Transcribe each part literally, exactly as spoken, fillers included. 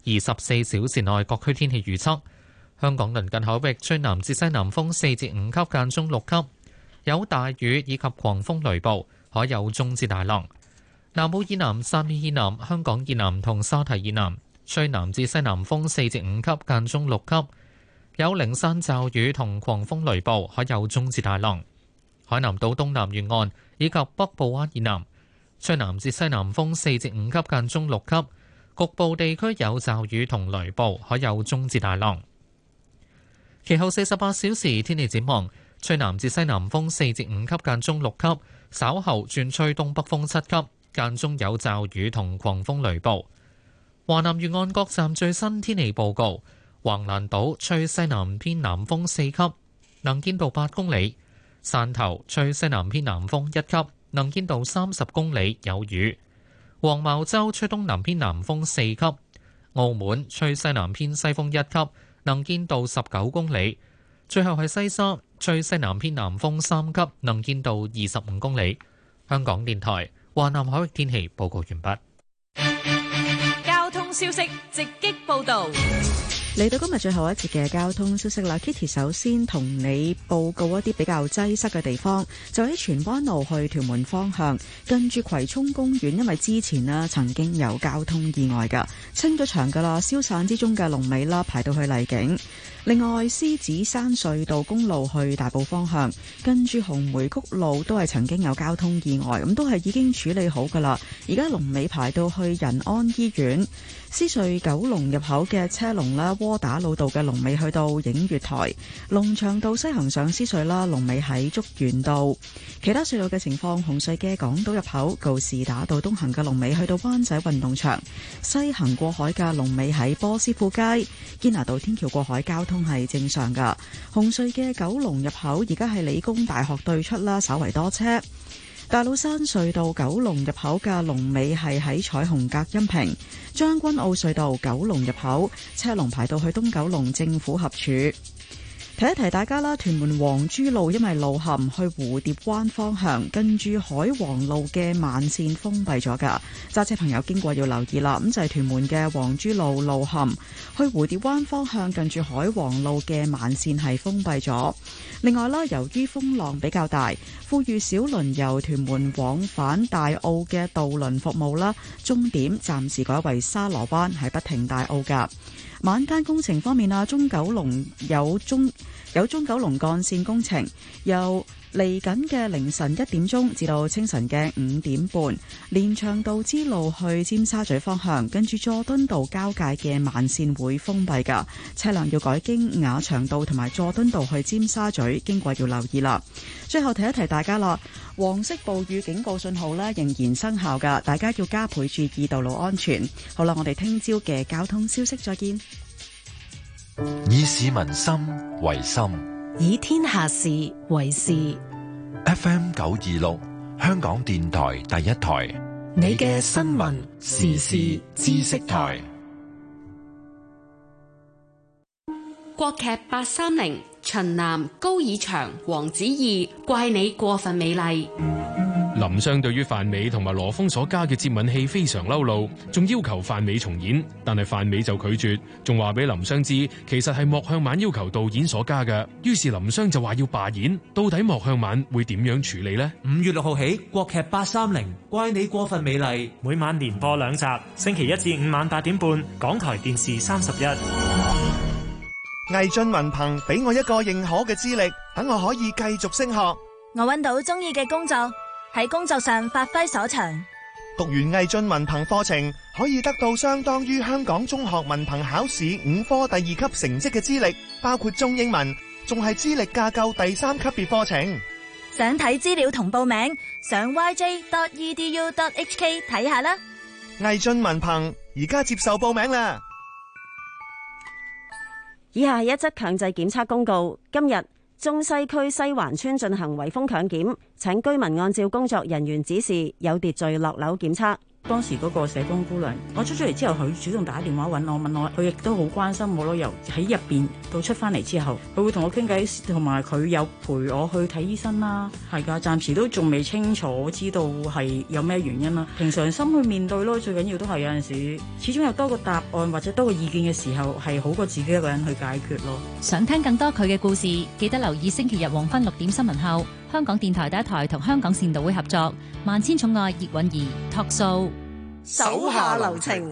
二十四小時內各區天氣預測：香港鄰近海域吹南至西南風四至五級，間中六級，有大雨以及狂風雷暴，海有中至大浪。南澳以南、汕尾以南、香港以南同沙堤以南吹南至西南風四至五級，間中六級，有零散驟雨同狂風雷暴，海有中至大浪。海南島東南沿岸以及北部灣以南吹南至西南風四至五級，間中六級，局部地區有驟雨同雷暴，海有中至大浪。其後四十八小時天氣展望，吹南至西南風四至五級，間中六級，稍後轉吹東北風七級，間中有驟雨同狂風雷暴。華南沿岸各站最新天氣報告：橫瀾島吹西南偏南風四級，能見度八公里；汕頭吹西南偏南風一級，能見度三十公里，有雨；黃茅洲吹東南偏南風四級；澳門吹西南偏西風一級，能見度十九公里。最後係西沙吹西南偏南風三級，能見度二十五公里。香港電台華南海域天氣報告完畢。 交通消息直擊報道。 嚟到今日最後一節嘅交通消息啦 ，Kitty 首先同你報告一啲比較擠塞嘅地方，就喺荃灣路去屯門方向，近住葵涌公園，因為之前呢曾經有交通意外㗎，清咗場㗎啦，消散之中嘅龍尾啦排到去荔景。另外，獅子山隧道公路去大埔方向，跟住紅梅谷路都係曾經有交通意外，咁都係已經處理好㗎啦。而家龍尾排到去仁安醫院。獅隧九龍入口嘅車龍啦，窩打老道嘅龍尾去到映月台，龍翔道西行上獅隧啦，龍尾喺竹園道。其他隧道嘅情況，紅隧嘅港島入口告士打道東行嘅龍尾去到灣仔運動場，西行過海嘅龍尾喺波斯富街。堅拿道天橋過海交通係正常噶。紅隧嘅九龍入口而家係理工大學對出啦，稍為多車。大老山隧道九龍入口嘅龍尾係喺彩虹隔音屏。將軍澳隧道九龍入口車龍排到去東九龍政府合署。提一提大家啦，屯門黃珠路因為路陷，去蝴蝶灣方向跟住海皇路嘅慢線封閉咗噶，揸車朋友經過要留意啦。咁就係屯門嘅黃珠路路陷，去蝴蝶灣方向近住海皇路嘅慢線係封閉咗。另外啦，由於風浪比較大，富裕小輪由屯門往返大澳嘅渡輪服務啦，終點暫時改為沙螺灣，係不停大澳噶。晚間工程方面啊，中九龍有中有中九龍幹線工程，由嚟緊嘅凌晨一點鐘至到清晨嘅五點半，連翔道支路去尖沙咀方向，跟住佐敦道交界嘅慢線會封閉噶，車輛要改經雅翔道同埋佐敦道去尖沙咀，經過要留意啦。最後提一提大家啦，黃色暴雨警告信號呢仍然生效噶，大家要加倍注意道路安全。好啦，我哋聽朝嘅交通消息再見。 以市民心為心， 以天下事為事。 F M 九二六，香港電台第一台， 你嘅新聞時事知識台。國劇八三零，秦嵐、高以翔、黃子怡，怪你過分美麗。 林湘對於范美同埋羅峰所加嘅接吻戲非常嬲怒，仲要求范美重演，但係范美就拒絕，仲話俾林湘知其實係莫向晚要求導演所加嘅。於是林湘就話要罷演，到底莫向晚會點樣處理呢？ 五月六號起，國劇八三零，怪你過分美麗，每晚連播兩集，星期一至五晚八點半，港台電視三十一。 魏俊文憑俾我一個認可嘅資歷，等我可以繼續升學。 我揾到中意嘅工作，喺工作上發揮所長。 讀完魏俊文憑課程，可以得到相當於香港中學文憑考試五科第二級成績嘅資歷，包括中英文，仲係資歷架構第三級別課程。 想睇資料同報名，上 y j dot e d u dot h k 睇下啦。 魏俊文憑而家接受報名啦。 以下係一則強制檢測公告。今日中西區西環村進行圍封強檢，請居民按照工作人員指示有秩序落樓檢測。 當時嗰個社工姑娘，我出咗嚟之後，佢主動打電話揾我，問我，佢亦都好關心我咯。由喺入邊到出翻嚟之後，佢會同我傾偈，同埋佢有陪我去睇醫生啦。係㗎，暫時都仲未清楚知道係有咩原因啦。平常心去面對咯，最緊要都係有陣時，始終有多個答案或者多個意見嘅時候，係好過自己一個人去解決咯。 想聽更多佢嘅故事，記得留意星期日黃昏六點新聞後，香港電台第一台同香港善導會合作《萬千寵愛葉韻儀》Talk Show。 手下留情。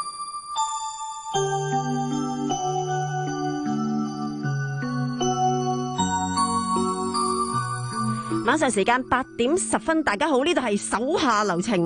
晚上時間八點十分，大家好，呢度係手下留情，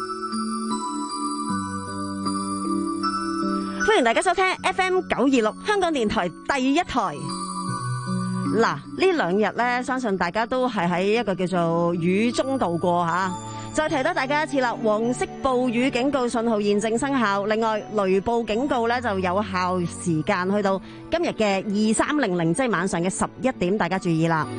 歡迎大家收聽 F M 九二六香港電台第一台。嗱，呢兩日咧，相信大家都係喺一個叫做雨中度過吓。再提多大家一次啦，黃色暴雨警告信號現正生效。另外，雷暴警告咧就有效時間去到今日嘅二三零零，即係晚上嘅十一點，大家注意啦。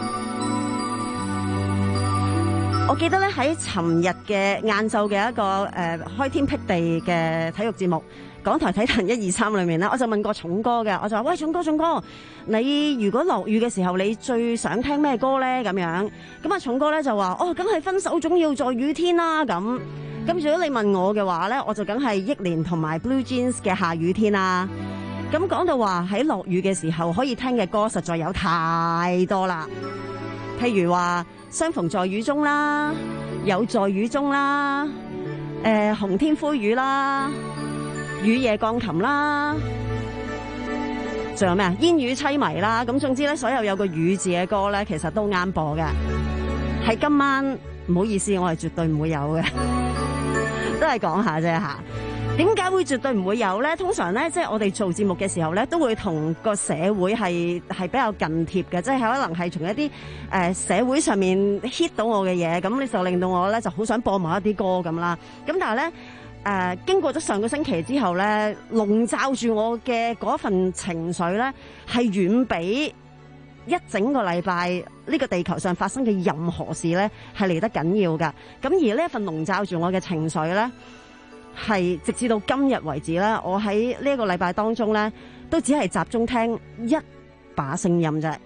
我記得咧喺尋日嘅晏晝嘅一個誒、呃、開天闢地嘅體育節目，港台體壇一二三裏面咧，我就問過重哥嘅，我就話：喂，重哥，重哥，你如果落雨嘅時候，你最想聽咩歌咧？咁樣，咁啊，重哥咧就話：哦，梗係分手總要在雨天啦。咁，咁如果你問我嘅話咧，我就梗係憶蓮同埋 Blue Jeans 嘅下雨天啦。咁講到話喺落雨嘅時候可以聽嘅歌，實在有太多啦。譬如話相逢在雨中啦，有在雨中啦，誒、呃、紅天灰雨啦，雨夜鋼琴啦，仲有咩啊？煙雨淒迷啦。咁總之咧，所有有個雨字嘅歌咧，其實都啱播嘅。喺今晚唔好意思，我係絕對唔會有嘅，都係講下啫吓。點解會絕對唔會有咧？通常咧，即係我哋做節目嘅時候咧，都會同個社會係係比較近貼嘅，即係可能係從一啲誒、呃、社會上面 hit 到我嘅嘢，咁你就令到我咧就好想播某一啲歌咁啦。咁但係咧誒，經過咗上個星期之後咧，籠罩住我嘅嗰份情緒咧，係遠比一整個禮拜呢個地球上發生嘅任何事咧係嚟得緊要㗎。咁而呢一份籠罩住我嘅情緒咧，係直至到今日為止咧，我喺呢一個禮拜當中咧，都只係集中聽一把聲音啫。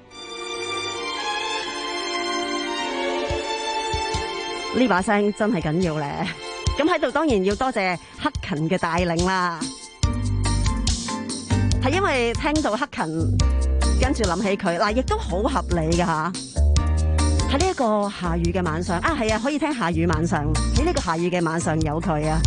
呢把聲真係緊要咧。咁喺度當然要多謝克勤嘅帶領啦。係因為聽到克勤，跟住諗起佢嗱，亦都好合理㗎吓。喺呢一個下雨嘅晚上啊，係啊，可以聽下雨晚上。喺呢個下雨嘅晚上有佢啊。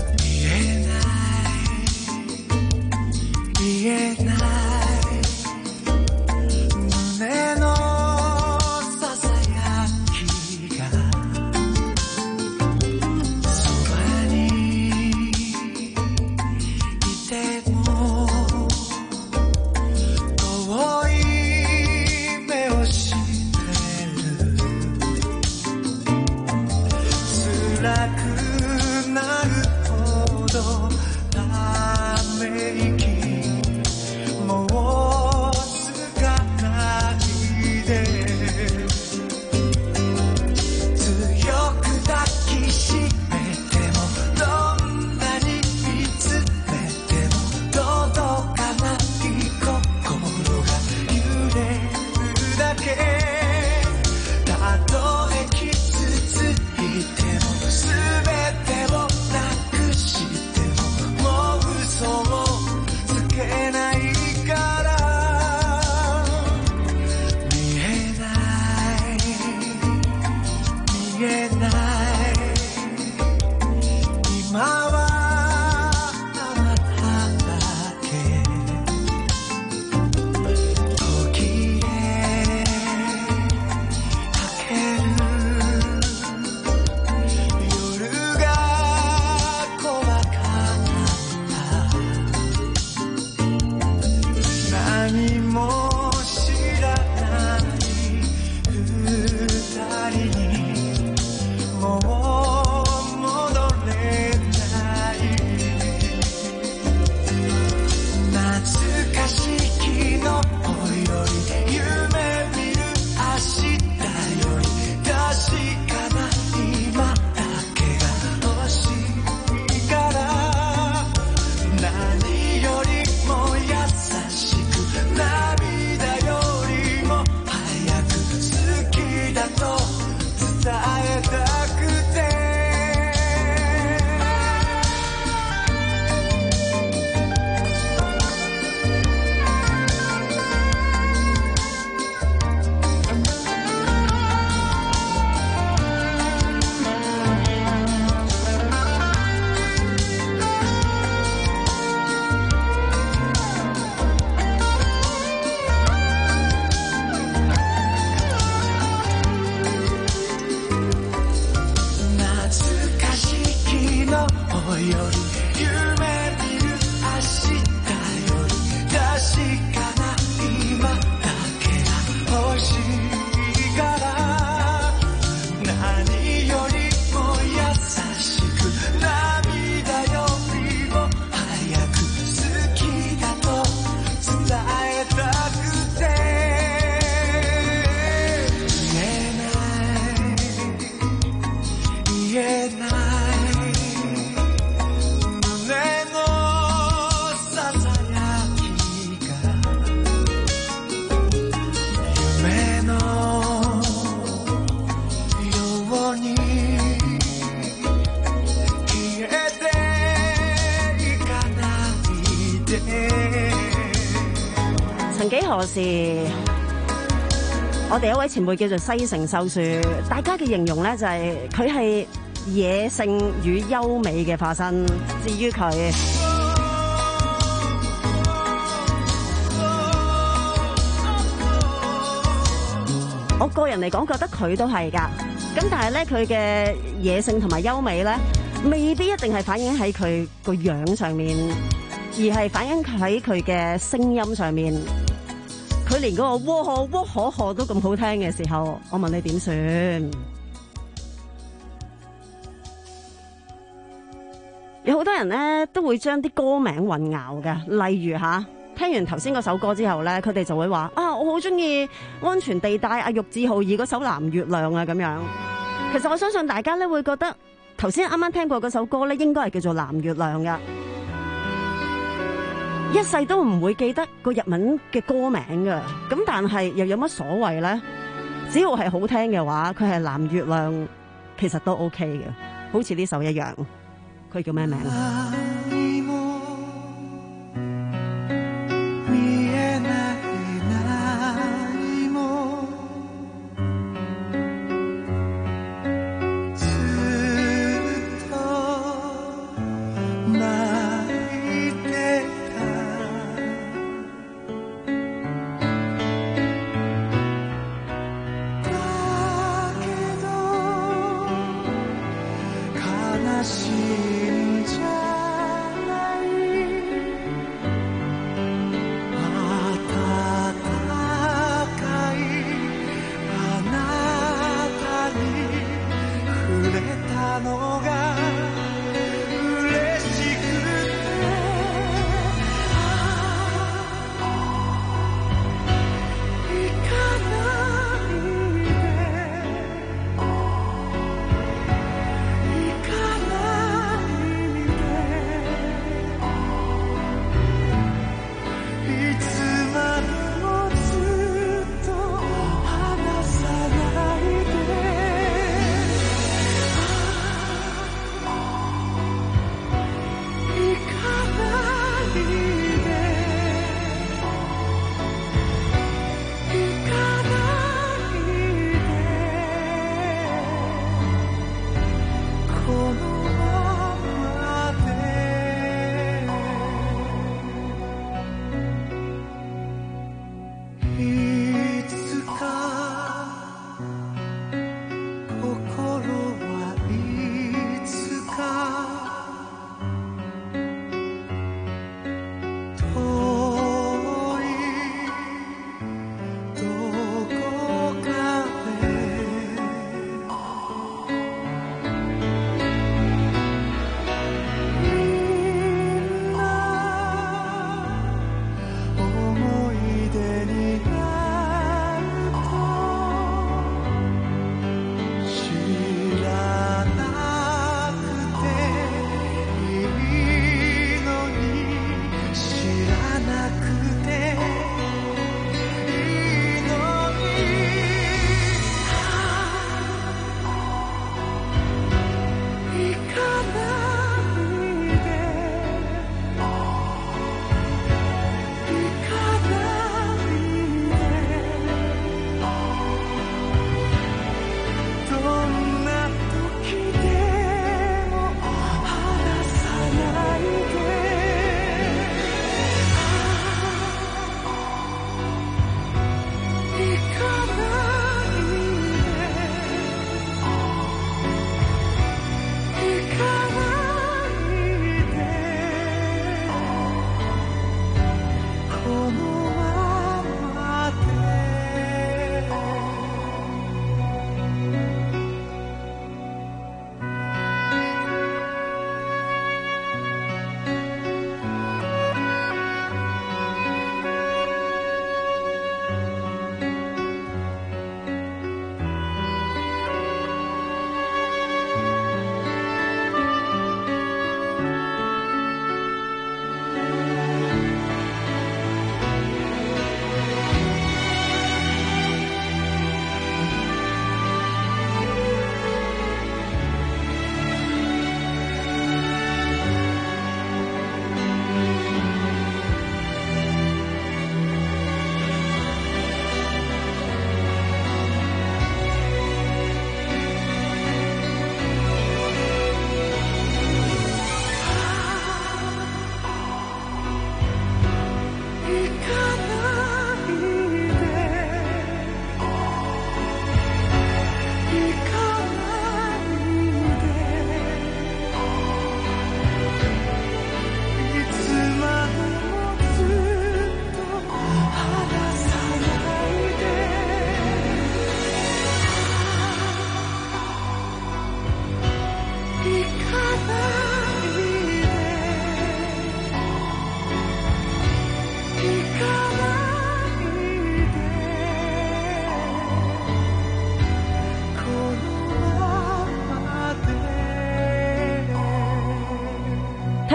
曾幾何時，我哋有位前輩叫做西城秀樹，大家嘅形容咧就係佢係野性與優美嘅化身。至於佢，我個人嚟講覺得佢都係㗎。咁但係咧，佢嘅野性同埋優美咧，未必一定係反映喺佢個樣上面，而係反映喺佢嘅聲音上面。佢連嗰個喔呵喔可可都咁好聽嘅時候，我問你點算？有好多人咧都會將啲歌名混淆嘅，例如吓，聽完頭先嗰首歌之後咧，佢哋就會話啊，我好中意安全地帶阿玉置浩二嗰首藍月亮啊咁樣。其實我相信大家咧會覺得頭先啱啱聽過嗰首歌咧，應該係叫做藍月亮噶。一世都唔會記得個日文嘅歌名噶，咁但係又有乜所謂呢？只要係好聽嘅話，佢係藍月亮，其實都 OK 嘅，好似呢首一樣。佢叫咩名啊？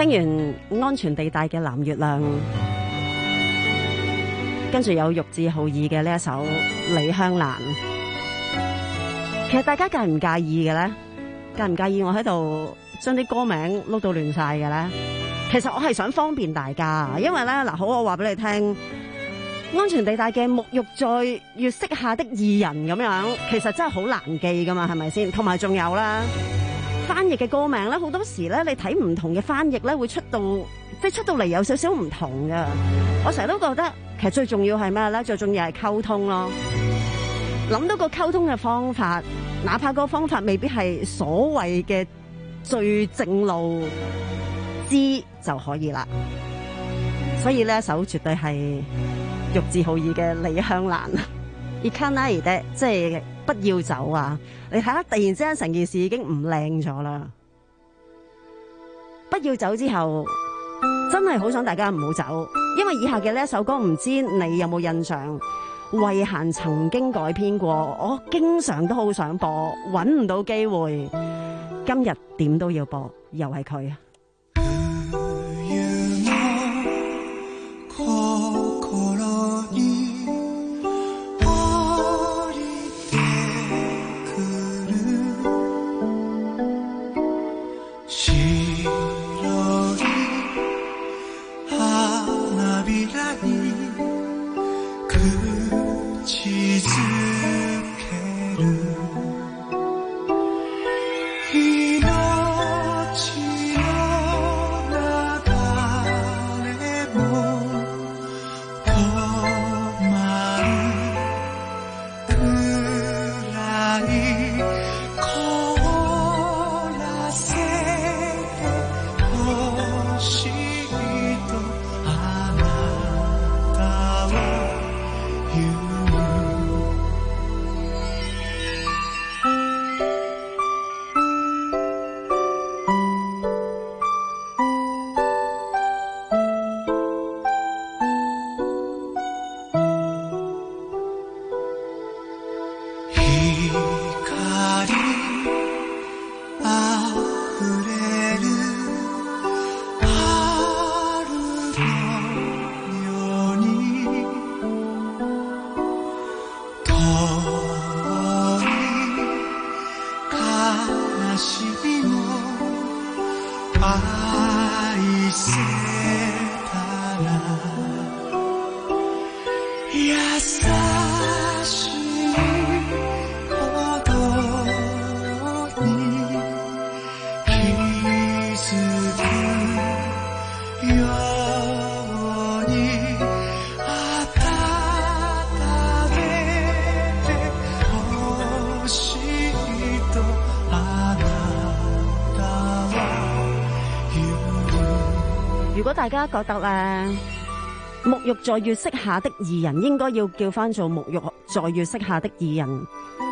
聽完安全地帶嘅藍月亮，跟住有玉置浩二嘅呢一首李香蘭。其實大家介唔介意嘅咧？介唔介意我喺度將啲歌名碌到亂晒嘅咧？其實我係想方便大家，因為咧嗱，好，我話俾你聽，安全地帶嘅沐浴在月色下的二人咁樣，其實真係好難記噶嘛，係咪先？同埋仲有啦，翻譯嘅歌名咧，好多時咧，你睇唔同嘅翻譯咧，會出到即係出到嚟有少少唔同噶。我成日都覺得，其實最重要係咩咧？最重要係溝通咯。諗到個溝通嘅方法，哪怕個方法未必係所謂嘅最正路，知就可以啦。所以呢一首絕對係玉置浩二嘅李香蘭。行かないで，即係不要走啊！你睇下，突然之間成件事已經唔靚咗啦。不要走之後，真係好想大家唔好走，因為以下嘅呢一首歌，唔知你有冇印象？慧嫻曾經改編過，我經常都好想播，搵唔到機會，今日點都要播，又係佢啊！如果大家覺得咧，沐浴在月色下的二人應該要叫翻做沐浴在月色下的二人，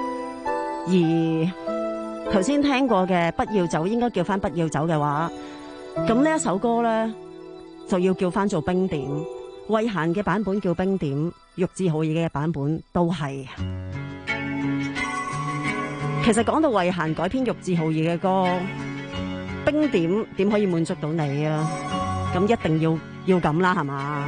而頭先聽過嘅不要走應該叫翻不要走嘅話，咁呢一首歌咧就要叫翻做冰點。慧嫻嘅版本叫冰點，玉置浩二嘅版本都係。其實講到慧嫻改編玉置浩二嘅歌，冰點點可以滿足到你啊？咁一定要要咁啦，係嘛？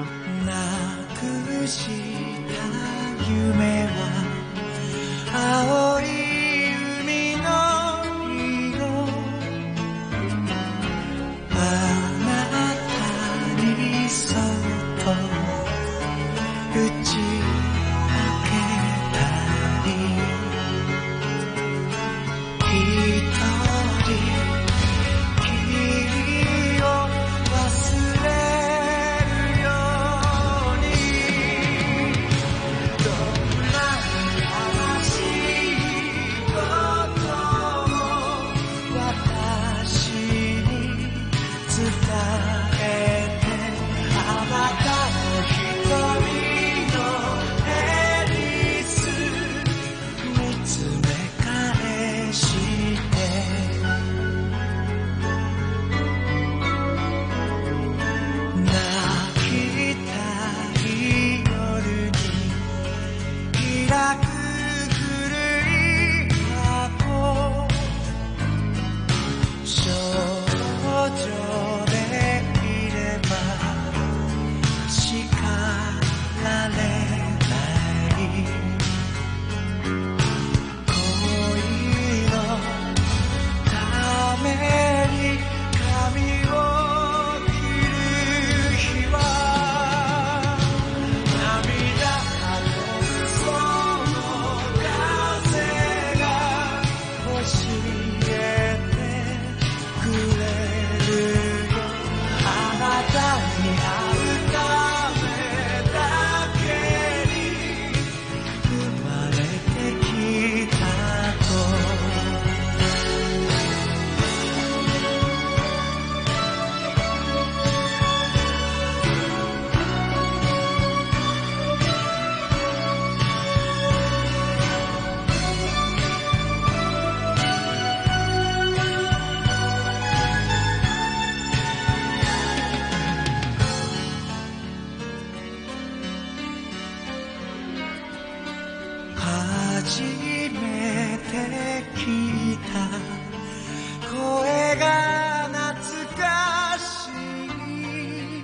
初めて聞いた声が懐かしい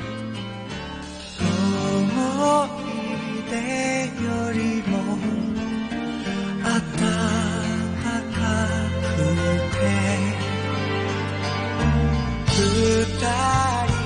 思い出よりも暖かくて二人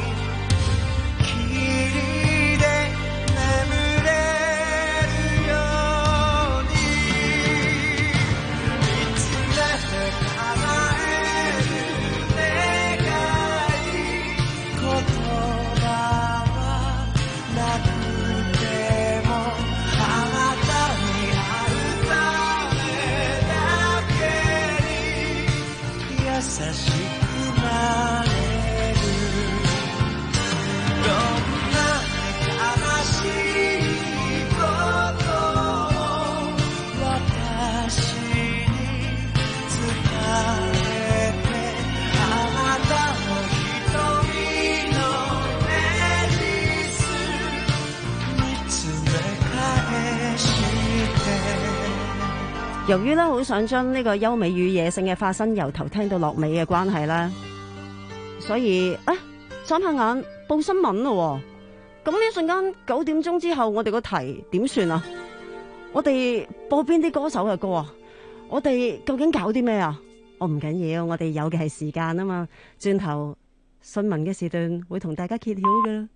由於咧好想將呢個優美與野性嘅化身由頭聽到落尾嘅關係啦，所以啊，眨下眼報新聞咯。咁呢瞬間九點鐘之後，我哋個題點算啊？我哋播邊啲歌手嘅歌啊？我哋究竟搞啲咩啊？我唔緊要，我哋有嘅係時間啊嘛。轉頭新聞嘅時段會同大家揭曉㗎。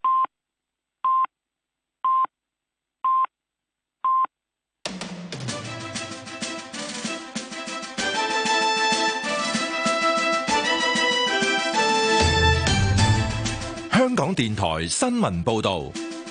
香港電台新聞報導，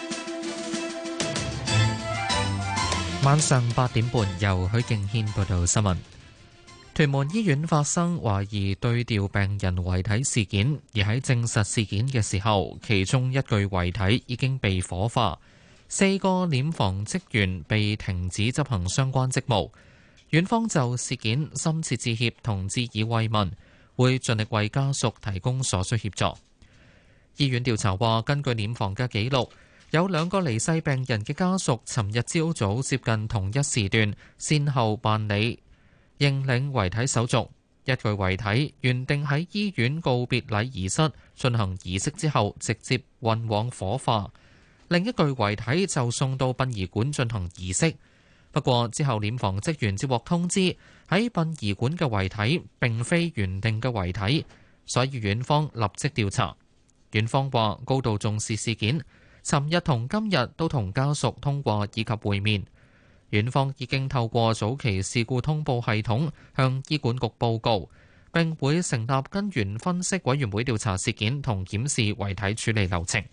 晚上八點半由許敬軒報道新聞。屯門醫院發生懷疑對調病人遺體事件，而喺證實事件嘅時候，其中一具遺體已經被火化，四個殮房職員被停止執行相關職務。院方就事件深切致歉同致以慰問，會盡力為家屬提供所需協助。醫院調查話，根據殮房嘅記錄，有兩個離世病人嘅家屬尋日朝早接近同一時段，先後辦理認領遺體手續。一具遺體原定喺醫院告別禮儀室進行儀式之後，直接運往火化；另一具遺體就送到殯儀館進行儀式。不過之後殮房職員接獲通知，喺殯儀館嘅遺體並非原定嘅遺體，所以院方立即調查。院方話高度重視事件，尋日同今日都同家屬通話以及會面。院方已經透過早期事故通報系統向醫管局報告，並會成立根源分析委員會調查事件同檢視遺體處理流程。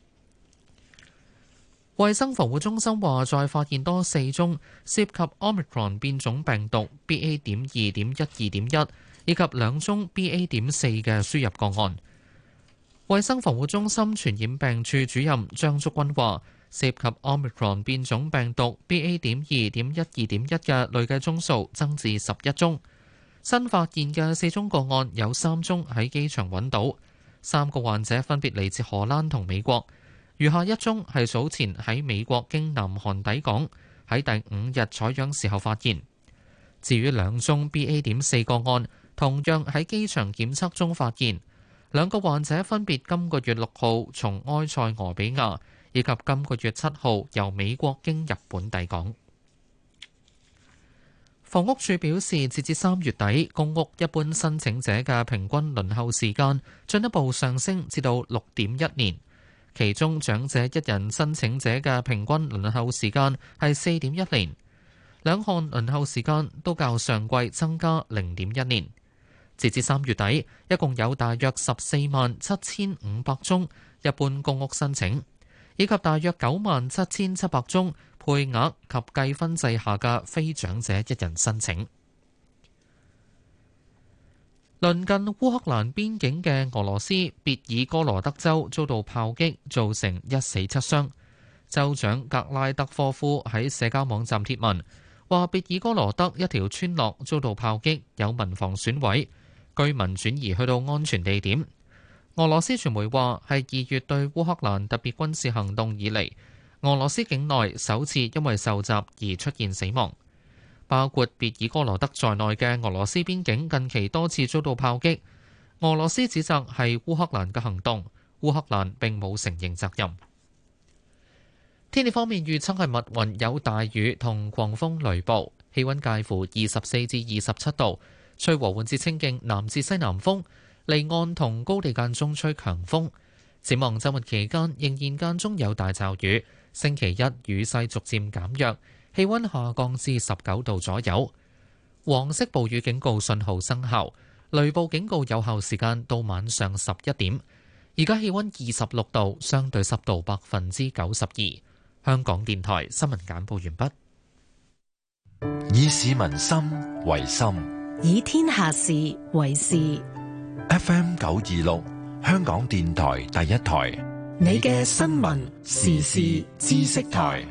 衛生防護中心話再發現多四宗涉及 Omicron 變種病毒 B A 點二點一二點一以及兩宗 B A 點四嘅輸入個案。衛生防護中心傳染病處主任張竹君話，涉及 Omicron 變種病毒 B A 點二點一二點一嘅累計宗數增至十一宗。新發現嘅四宗個案有三宗喺機場揾到，三個患者分別嚟自荷蘭同美國，餘下一宗係早前喺美國經南韓抵港，喺第五日採樣時候發現。至於兩宗 B A 點四個案，同樣喺機場檢測中發現。兩個患者分別今個月六號從埃塞俄比亞，以及今個月七號由美國經日本抵港。房屋署表示，截至三月底，公屋一般申請者嘅平均輪候時間進一步上升至到六點一年，其中長者一人申請者嘅平均輪候時間係四點一年，兩項輪候時間都較上季增加零點一年。截至三月底，一共有大約十四萬七千五百宗一般公屋申請，以及大約九萬七千七百宗配額及計分制下嘅非長者一人申請。鄰近烏克蘭邊境嘅俄羅斯別爾哥羅德州遭到炮擊，造成一死七傷。州長格拉德科夫喺社交網站貼文，話別爾哥羅德一條村落遭到炮擊，有民房損毀。居民轉移去到安全地點。俄羅斯傳媒話係二月對烏克蘭特別軍事行動以嚟， 俄羅斯境內首次因為受襲而出現死亡。包括別爾哥羅德在內嘅俄羅斯邊境近期多次遭到炮擊，俄羅斯指責係烏克蘭嘅行動，烏克蘭並冇承認責任。天氣方面預測係密雲有大雨同狂風雷暴，氣溫介乎二十四至二十七度，吹和緩至清勁南至西南風，離岸同高地間中吹強風。展望週末期間仍然間中有大驟雨，星期一雨勢逐漸減弱，氣溫下降至十九度左右。黃色暴雨警告信號生效，雷暴警告有效時間到晚上十一點。而家氣溫二十六度，相對濕度百分之九十二。香港電台新聞簡報完畢。以市民心為心， 以天下事為事。 F M 九二六，香港電台第一台， 你嘅新聞時事知識台。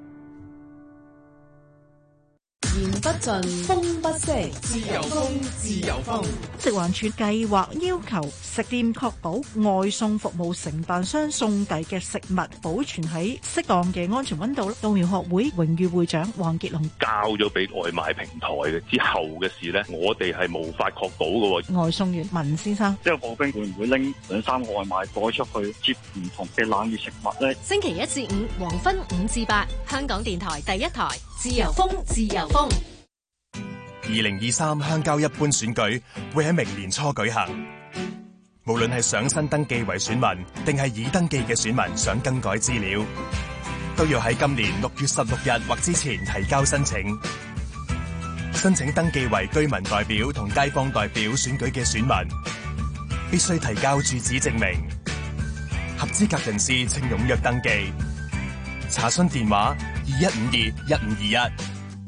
言不盡，風不息，自由風，自由風。 食環署計劃要求食店確保外送服務承辦商送遞嘅食物保存喺適當嘅安全溫度。稻苗學會榮譽會長黃傑龍交咗俾外賣平台嘅之後嘅事呢，我哋係無法確保嘅。 外送員文先生， 即係貨兵會唔會拎兩三個外賣袋出去接唔同嘅冷熱食物呢？ 星期一至五黃昏五至八，香港電台第一台，自由風，自由風。 二零二三鄉郊一般選舉會喺明年初舉行，無論係想新登記為選民，定係已登記嘅選民想更改資料，都要喺今年六月十六日或之前提交申請。申請登記為居民代表同街坊代表選舉嘅選民，必須提交住址證明。合資格人士請踴躍登記。查詢電話二一五二一五二一。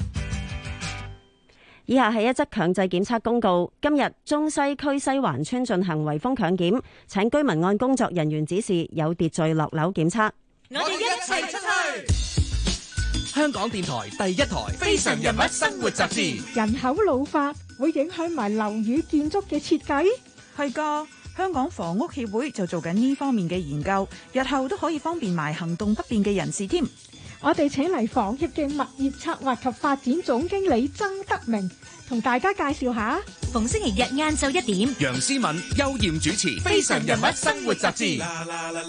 以下係一則強制檢測公告。今日中西區西環村進行圍封強檢，請居民按工作人員指示有秩序落樓檢測。 我哋一齊出去！香港電台第一台《非常人物生活雜誌》。 人口老化會影響埋樓宇建築嘅設計？ 係㗎，香港房屋協會就做緊呢方面嘅研究，日後都可以方便埋行動不便嘅人士添。 我哋請嚟房協嘅物業策劃及發展總經理曾德明，同大家介紹下。 逢星期日晏晝一點， 楊思敏、邱艷主持《非常人物生活雜誌》。 啦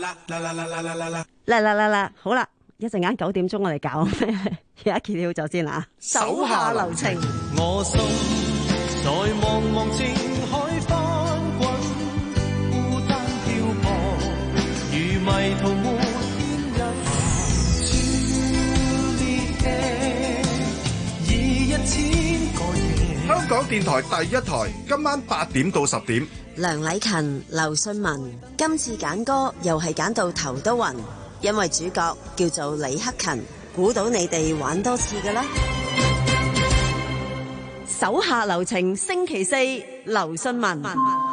啦啦啦，好啦，一陣間九點鐘我哋搞咩？而家揭曉咗先啦。 手下留情。我心在茫茫情海翻滾，孤單漂泊，如迷途沒牽引。 香港電台第一台，今晚八點到十點。 梁禮勤、劉信文今次揀歌又係揀到頭都暈，因為主角叫做李克勤，估到你哋玩多次㗎啦。 手下留情，星期四劉信文。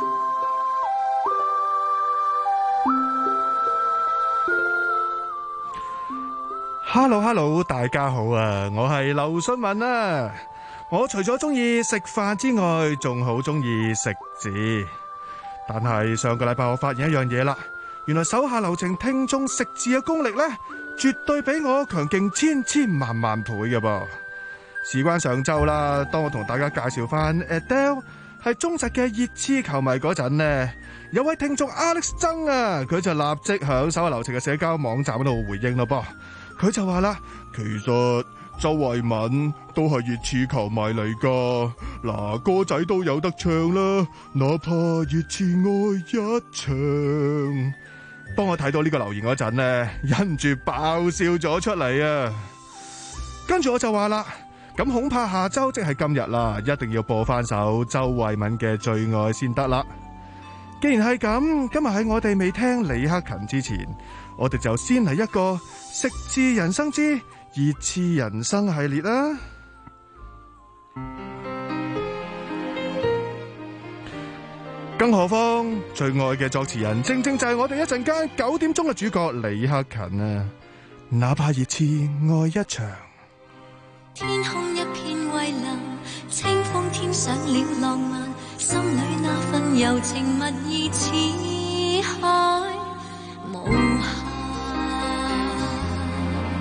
Hello Hello， 大家好啊！我係劉信文啊。我除咗中意食飯之外，仲好中意食字。但係上個禮拜我發現一樣嘢啦，原來手下留情聽眾食字嘅功力呢，絕對比我強勁千千萬萬倍嘅噃。事關上週啦，當我同大家介紹翻 Adele 係忠實嘅熱刺球迷嗰陣呢，有位聽眾 Alex 曾啊，佢就立即響手下留情嘅社交網站嗰度回應咯噃。佢就話啦，其實周慧敏都係熱刺球迷嚟噶，嗱，歌仔都有得唱啦，哪怕熱刺愛一場。當我睇到呢個留言嗰陣呢，忍唔住爆笑咗出嚟啊！跟住我就話啦，咁恐怕下周即係今日啦，一定要播翻首周慧敏嘅最愛先得啦。既然係咁，今日喺我哋未聽李克勤之前，我哋就先嚟一個食字人生之熱刺人生系列啦。更何況最愛嘅作詞人正正就係我哋一陣間九點鐘嘅主角李克勤啊！哪怕熱刺愛一場。 天空一片蔚藍，清風添上了浪漫，心裏那份柔情蜜意似海無限。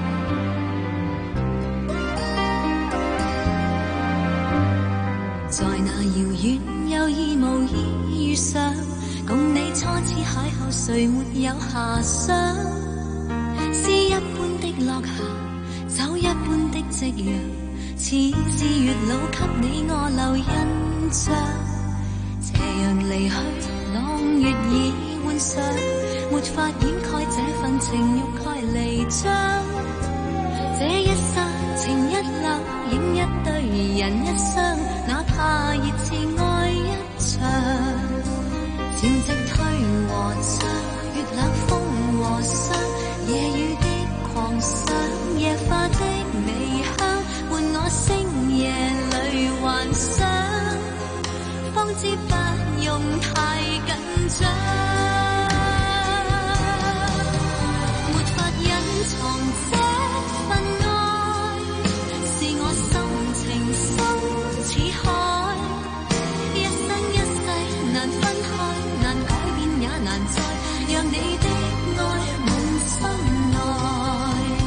誰沒有遐想？詩一般的落霞，酒一般的夕陽，似是月老給你我留印象。斜陽離去，朗月已換上，沒法掩蓋這份情欲蓋彌彰。這一剎情一縷，影一對人一雙，哪怕熱熾愛一場。潮汐退和漲，月冷風和霜，夜雨的狂想，夜花的微香，伴我星夜裏幻想，方知不用太緊張，沒法隱藏這份愛，是我心情深似海，一生一世難分開，難改變也難再讓你的愛滿心內。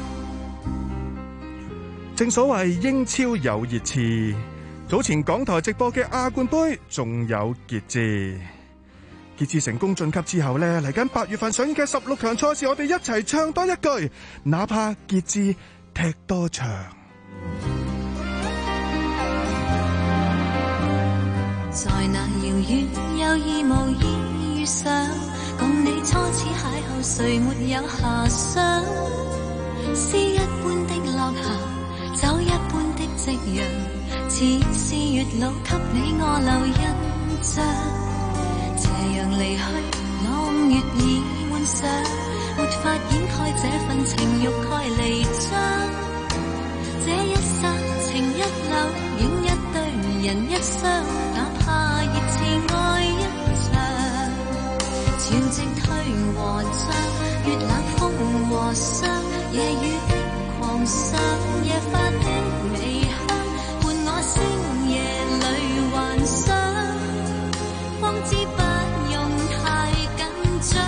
正所謂英超有熱刺，早前港台直播嘅亞冠杯仲有傑志，傑志成功晉級之後呢，嚟緊八月份上演嘅十六強賽事，我哋一齊唱多一句，哪怕傑志踢多場。 在那遙遠有意無意遇上，共你初次邂逅，誰沒有遐想？詩一般的落霞，酒一般的夕陽，似是月老給你我留印象。斜陽離去，朗月已換上，沒法掩蓋這份情欲蓋彌彰。這一剎情一縷，影一對人一雙，哪怕熱熾愛一場。潮汐退和漲，月冷風和霜，夜雨的狂想，夜花的微香，伴我星夜裏幻想，方知不用太緊張，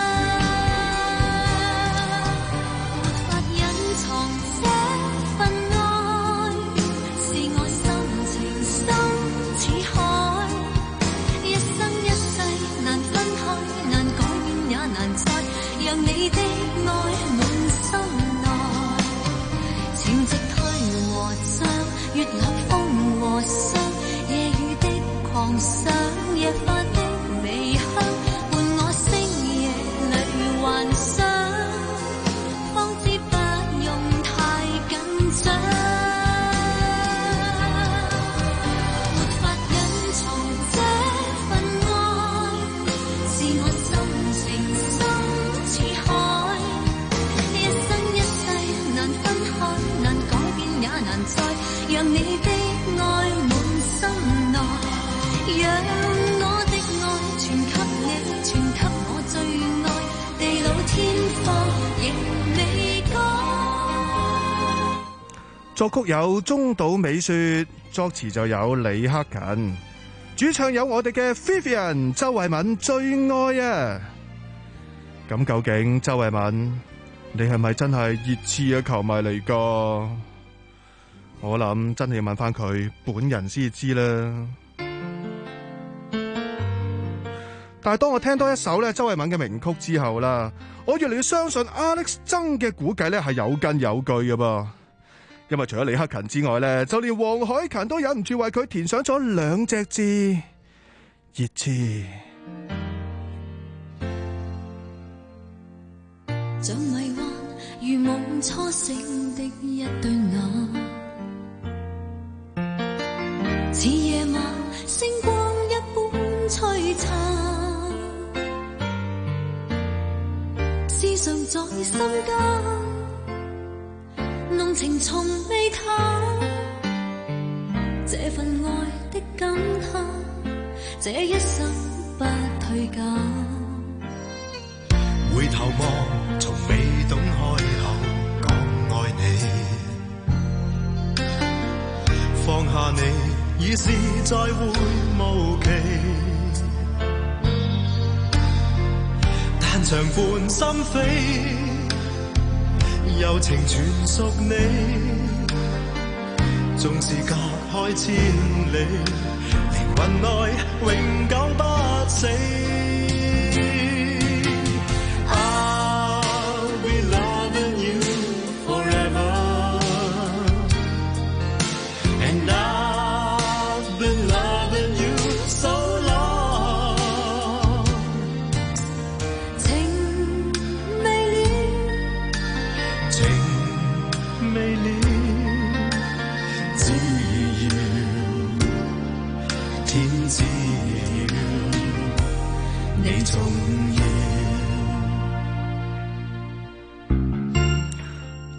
沒法隱藏這份愛，是我心情深似海，一生一世難分開，難改變也難再讓你的愛滿心內。潮汐退和漲，月冷風和霜，夜雨的狂想，夜花的微香，伴我星夜裏幻想，方知不用太緊張，沒法隱藏這份愛，是我心情深似海，一生一世難分開，難改變也難再讓你的愛滿心內，讓我的愛傳給你，傳給我最愛，地老天荒仍未改。 作曲有中島美雪，作詞就有李克勤，主唱有我哋嘅 Vivian 周慧敏最愛啊！咁究竟周慧敏，你係咪真係熱刺嘅球迷嚟㗎？我諗真係要問翻佢本人先知啦。但係當我聽多一首咧周慧敏嘅名曲之後啦，我越嚟越相信 Alex 曾嘅估計咧係有根有據嘅噃。因為除咗李克勤之外咧，就連黃凱芹都忍唔住為佢填上咗兩隻字：熱刺。 像迷幻如夢初醒的一對眼，似夜晚星光一般璀璨，思想在心間，濃情從未淡，這份愛的感嘆，這一生不退減。 回頭望，從未懂開口講愛你，放下你已是再會無期，但長伴心扉，柔情全屬你，縱是隔開千里，靈魂內永久不死。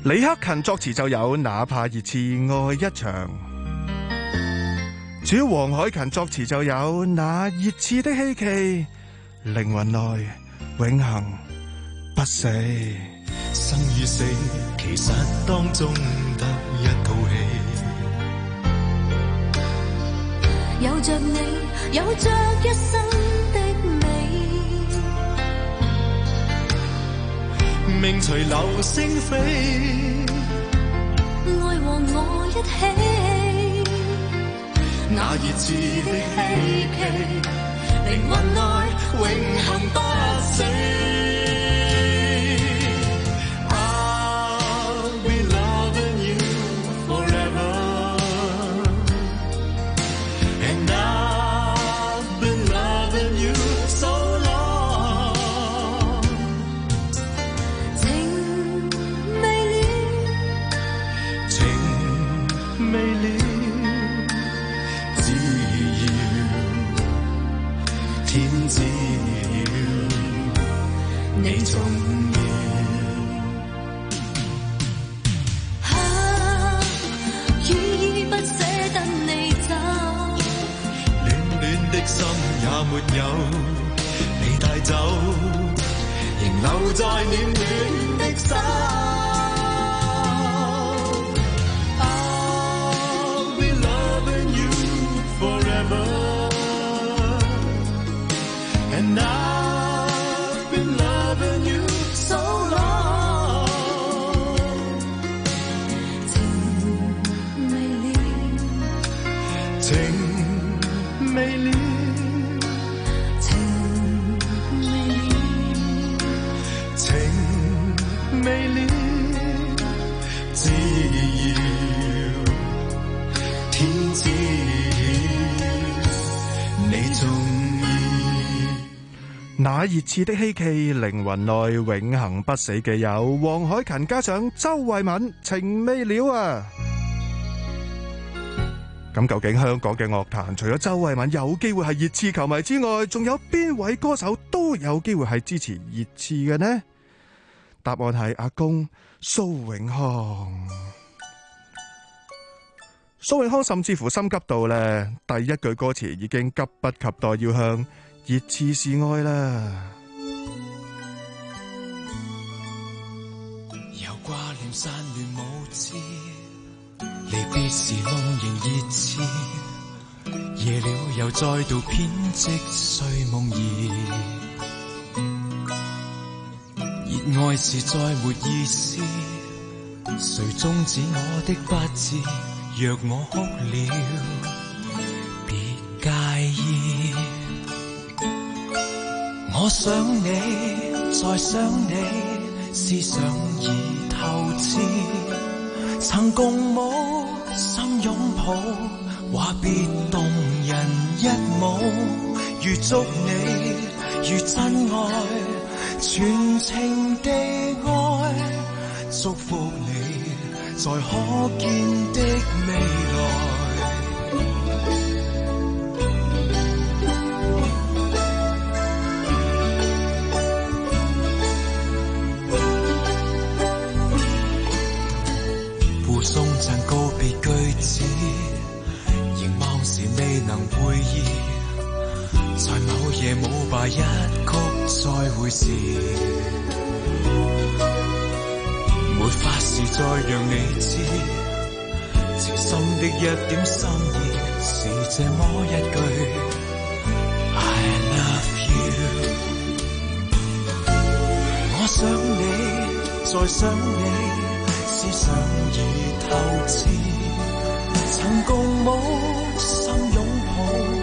李克勤作詞就有哪怕熱刺愛一場，至於黃凱芹作詞就有那熱刺的希冀，靈魂內永恆不死。 生與死其實當中得一套戲， 有着你，有着一生的美， 命隨流星飛， 愛和我一起， 那熱刺的希冀，靈魂內永恆不死。 沒有你帶走，仍留在暖暖的心。I'll be loving you forever, and I've been loving you so long。 情未了， 情未了。未了，只要天知你重要。 那熱刺的希冀，靈魂內永恆不死嘅有黃凱芹加上周慧敏，情未了啊！咁究竟香港嘅樂壇除咗周慧敏有機會係熱刺球迷之外，仲有邊位歌手都有機會係支持熱刺嘅呢？答案係阿公蘇永康。蘇永康甚至乎心急到咧，第一句歌詞已經急不及待要向熱刺示愛啦。 有掛念散亂無知，離別時夢仍熱刺，夜了又再度編織睡夢兒。熱愛是再沒意思，誰終止我的不智？若我哭了，別介意。我想你，再想你，思想已透支。曾共舞，心擁抱，話別動人一舞。如祝你，如真愛。全情地愛，祝福你在可見的未來。附送贈告別句子，凝望時未能會意。在某夜舞罷一曲再會時，沒法事再讓你知，情深的一點心意是這麼一句 I love you。 我想你，再想你，思想已透支，曾共舞，心擁抱，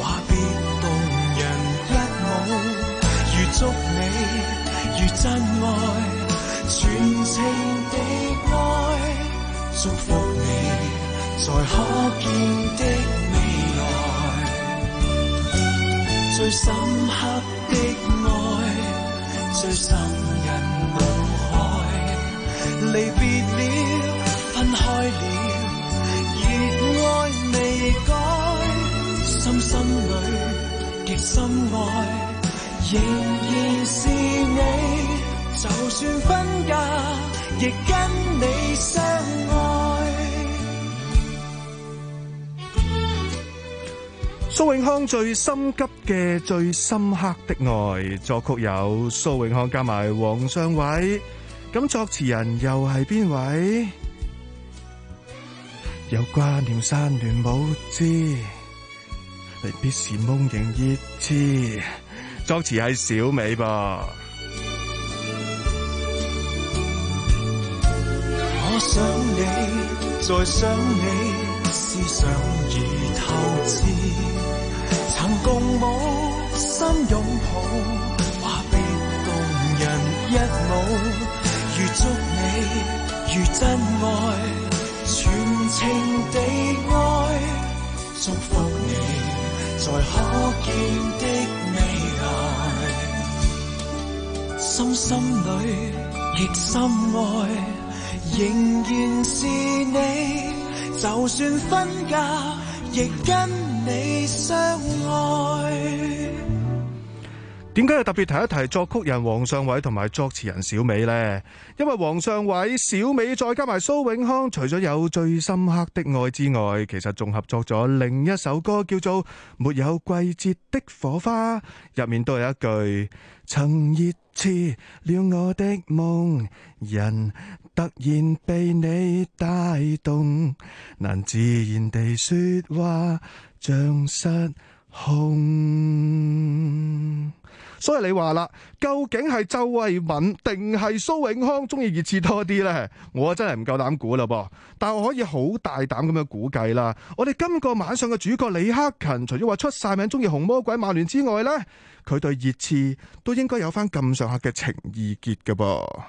祝你如真愛，全情地愛，祝福你在可見的未來。最深刻的愛，最深人腦海。離別了，分開了，熱愛未改，心心裏極深愛。仍然是你，就算分家，亦跟你蘇永康最心急嘅最深刻的愛，作曲有蘇永康加埋黃尚偉，咁作詞人又係邊位？有掛念山聯無知，離別時夢仍熱熾，作詞係小美噃。 我想你，再想你，思想已透支，曾共舞心擁抱，話別動人一舞，如祝你如真愛，全情地愛，祝福你在可見的未來，心心裏亦深愛，仍然是你，就算分家，亦跟你相愛。 點解要特別提一提作曲人黃尚偉同埋作詞人小美呢？因為黃尚偉、小美再加埋蘇永康，除咗有最深刻的愛之外，其實仲合作咗另一首歌，叫做《沒有季節的火花》，入面都有一句：曾熱熾了我的夢，人突然被你帶動，難自然地說話像失控。所以你話啦，究竟係周慧敏定係蘇永康中意熱刺多啲呢？我真係唔夠膽估啦噃，但我可以好大膽咁樣估計啦。我哋今個晚上嘅主角李克勤，除咗話出晒名中意紅魔鬼曼聯之外呢，佢對熱刺都應該有翻咁上下嘅情意結㗎噃。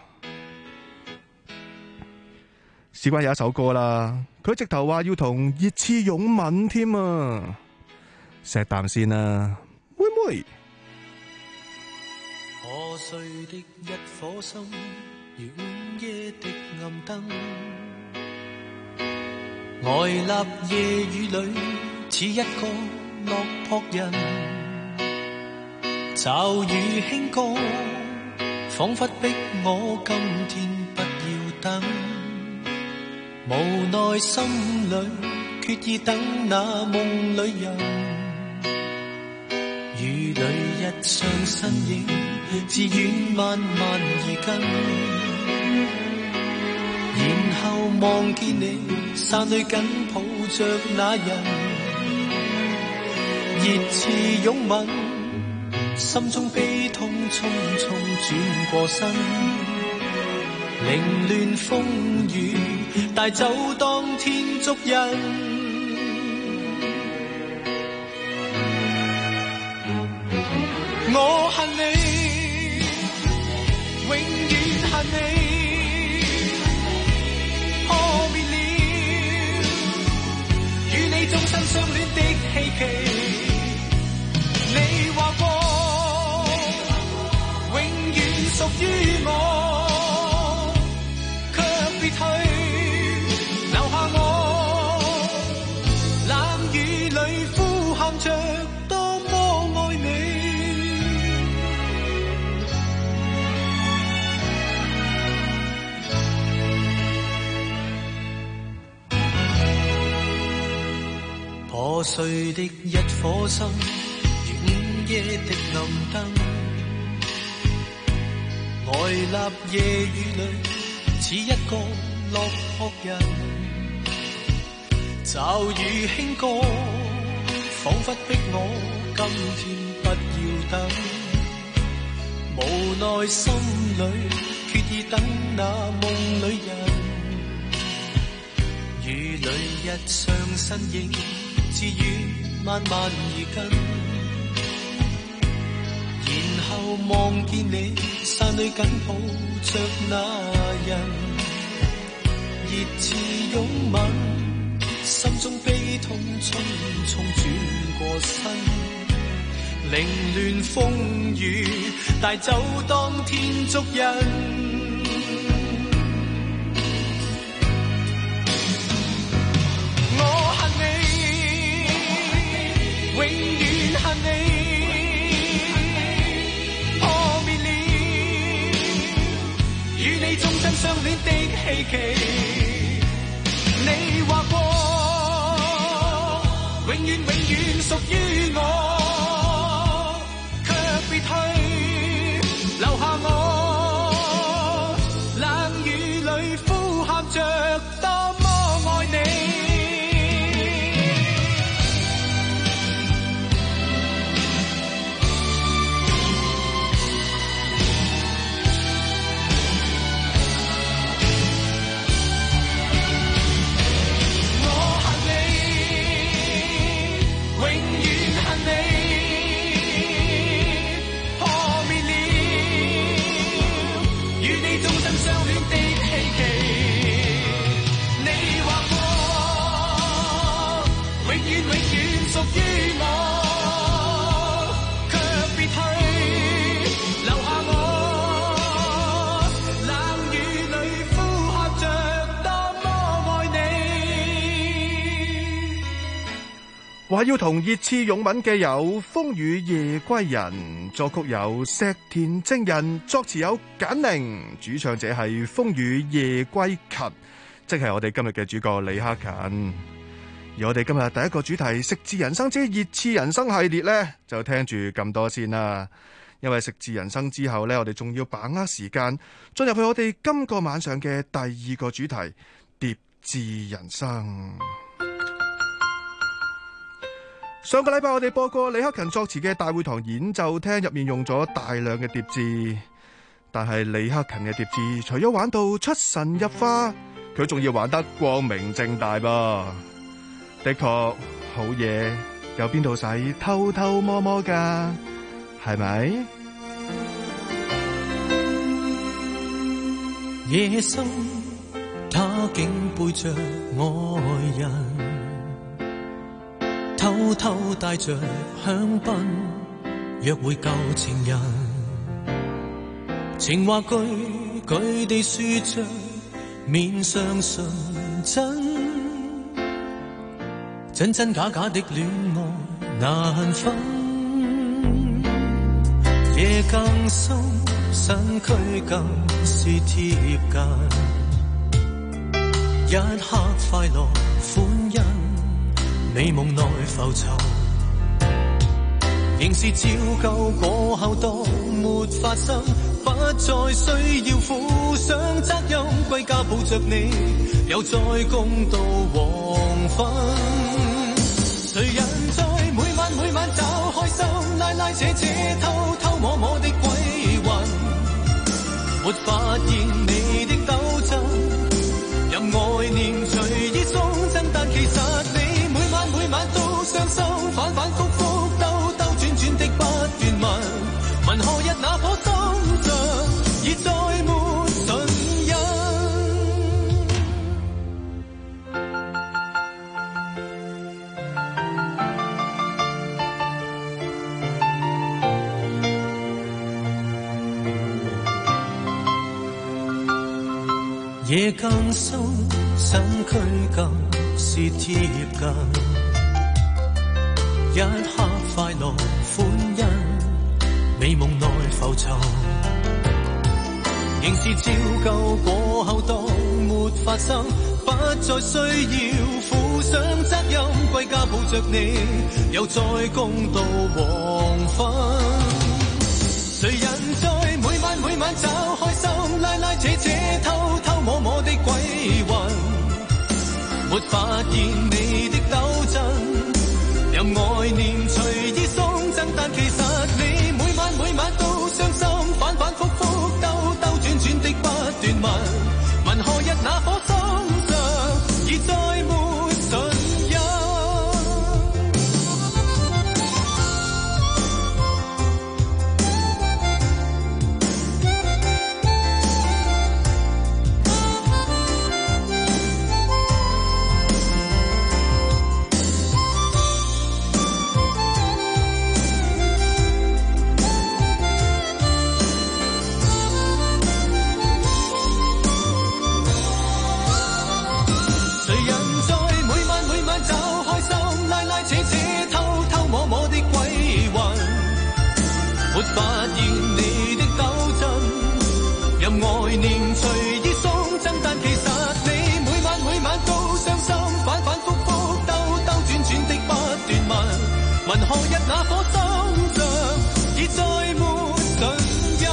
事關有一首歌啦，佢直頭話要同熱刺擁吻添啊！錫啖先啦，妹妹。 破碎的一顆心，如午夜的暗燈，呆立夜雨裏，似一個落魄人。驟雨輕歌，彷彿逼我今天不要等。無奈心裏決意等那夢裏人，雨裏一雙身影，自遠慢慢而近，然後望見你傘裏緊抱着那人，熱刺擁吻，心中悲痛匆匆轉過身，凌亂風雨帶走當天足印。我恨你，永遠恨你，破滅了與你終身相戀的希冀。你話過永遠屬於我，卻別去留下我，冷雨裏呼喊着多麼愛你。破碎的一顆心，如午夜的暗燈，呆立夜雨裏，似一個落魄人。驟雨輕歌，彷彿逼我今天不要等。無奈心裏決意等那夢裏人，雨裏一雙身影，自遠慢慢而近，然後望見你傘裏緊抱着那人，熱刺擁吻，心中悲痛匆匆轉過身，凌亂風雨帶走當天足印。永遠恨你，破滅了與你終身相戀的希冀。你話過永遠永遠屬於話要同熱刺擁吻嘅有風雨夜歸人，作曲有石田正人，作詞有簡寧，主唱者係風雨夜歸勤，即係我哋今日嘅主角李克勤。而我哋今日第一個主題食字人生之熱刺人生系列呢，就聽住咁多先啦。因為食字人生之後呢，我哋仲要把握時間進入去我哋今個晚上嘅第二個主題疊字人生。上個禮拜我哋播過李克勤作詞嘅大會堂演奏廳，入面用咗大量嘅疊字，但係李克勤嘅疊字除咗玩到出神入化，佢仲要玩得光明正大噃。的確好嘢，有邊度使偷偷摸摸噶？係咪？ 夜深，他竟背着愛人，偷偷帶着香檳，約會舊情人。情話句句地說着，面上純真，真真假假的戀愛難分。夜更深，身軀更是貼近，一刻快樂歡欣，美夢內浮沉，仍是照舊過後當沒發生，不再需要負上責任，歸家抱着你，又再共度黃昏。誰人在每晚每晚找開心，拉拉扯扯偷偷摸摸的鬼魂，沒發現你的鬥爭，任愛念隨意送贈，但其實你每晚每晚都傷心，反反覆覆兜兜轉轉的不斷問，問何日那顆心像已再沒唇印。夜更深，身軀更是貼近，一刻快樂歡欣，美夢內浮沉，仍是照舊過後當沒發生，不再需要負上責任，歸家抱着你，又再共度黃昏。誰人在每晚每晚找開心，拉拉扯扯偷偷摸摸的鬼魂，沒發現你的鬥爭，任愛念隨意送贈，但其實你每晚每晚都傷心，反反覆覆兜兜轉轉的不斷問，問何日那顆心上已再沒唇印。沒發現你的鬥爭，任愛念隨意送贈，但其實你每晚每晚都傷心，反反覆覆兜兜轉轉的不斷問，問何日那顆心像已再沒唇印。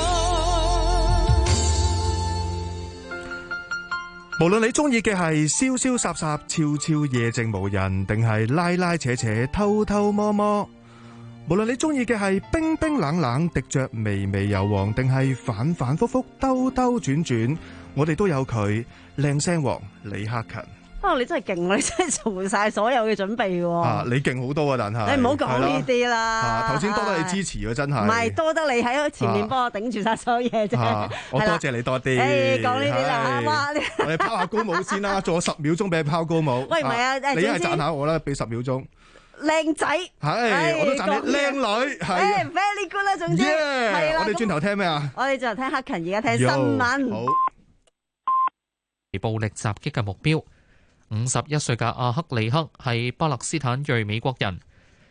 無論你中意嘅係瀟瀟灑灑、悄悄夜靜無人，定係拉拉扯扯、偷偷摸摸。無論你中意嘅係冰冰冷冷、滴着微微油黃，定係反反复复、兜兜轉轉，我哋都有佢靚聲王李克勤。 啊！你真係勁，你真係做晒所有嘅準備喎。 啊！你勁好多啊，但係你唔好講呢啲啦。 頭先多得你支持啊，真係。 唔係多得你喺前面幫我頂住晒所有嘢啫。 我多謝你多啲。 誒，講呢啲啦，哇！ 我哋拋下高帽先啦，做十秒鐘俾你拋高帽。 喂，唔係啊， 你一係讚下我啦，俾十秒鐘。 靚仔， 係我都讚你靚女，係 very good 啦，總之係啦。 我哋轉頭聽咩啊？ 我哋就聽克勤，而家聽新聞。 好。 暴力襲擊嘅目標，五十一歲嘅阿克利克係巴勒斯坦裔美國人，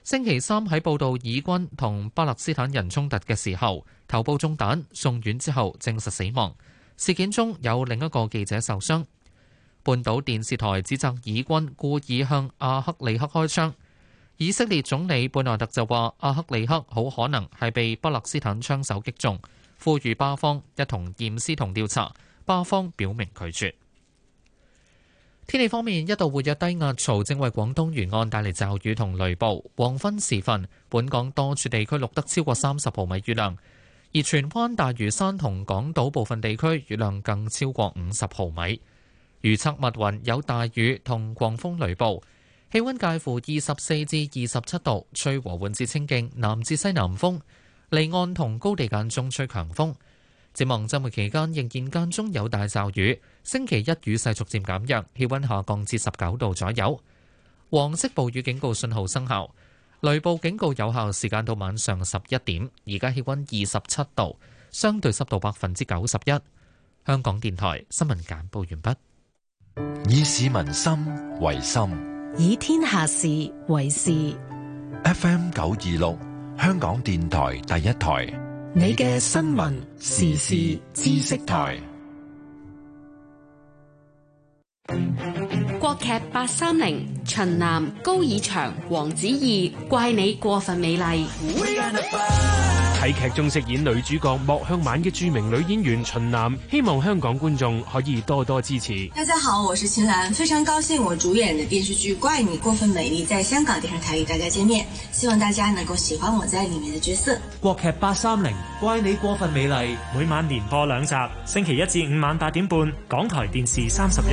星期三喺報道以軍同巴勒斯坦人衝突嘅時候，頭部中彈，送院之後證實死亡。事件中有另一個記者受傷。半島電視台指責以軍故意向阿克利克開槍。以色列總理貝內特就話阿克利克好可能係被巴勒斯坦槍手擊中，呼籲巴方一同驗屍同調查。巴方表明拒絕。天氣方面，一道活躍低壓槽正為廣東沿岸帶嚟驟雨同雷暴。黃昏時分，本港多處地區錄得超過三十毫米雨量，而荃灣、大嶼山同港島部分地區雨量更超過五十毫米。預測密雲有大雨同狂風雷暴，氣溫介乎二十四至二十七度，吹和緩至清勁南至西南風，離岸同高地間中吹強風。展望週末期間仍然間中有大驟雨，星期一雨勢逐漸減弱，氣溫下降至十九度左右。黃色暴雨警告信號生效，雷暴警告有效時間到晚上十一點。而家氣溫二十七度，相對濕度百分之九十一。香港電台新聞簡報完畢。 以市民心為心， 以天下事為事。 F M 九二六，香港電台第一台。 你嘅新聞時事知識台。 國劇八三零，秦嵐、高以翔、黃子怡，怪你過分美麗。 喺劇中飾演女主角莫向晚嘅著名女演員秦嵐，希望香港觀眾可以多多支持。 大家好，我是秦嵐，非常高興我主演的電視劇《怪你過分美麗》在香港電視台與大家見面，希望大家能夠喜歡我在裡面的角色。 國劇八三零，怪你過分美麗，每晚連播兩集，星期一至五晚八點半，港台電視三十一。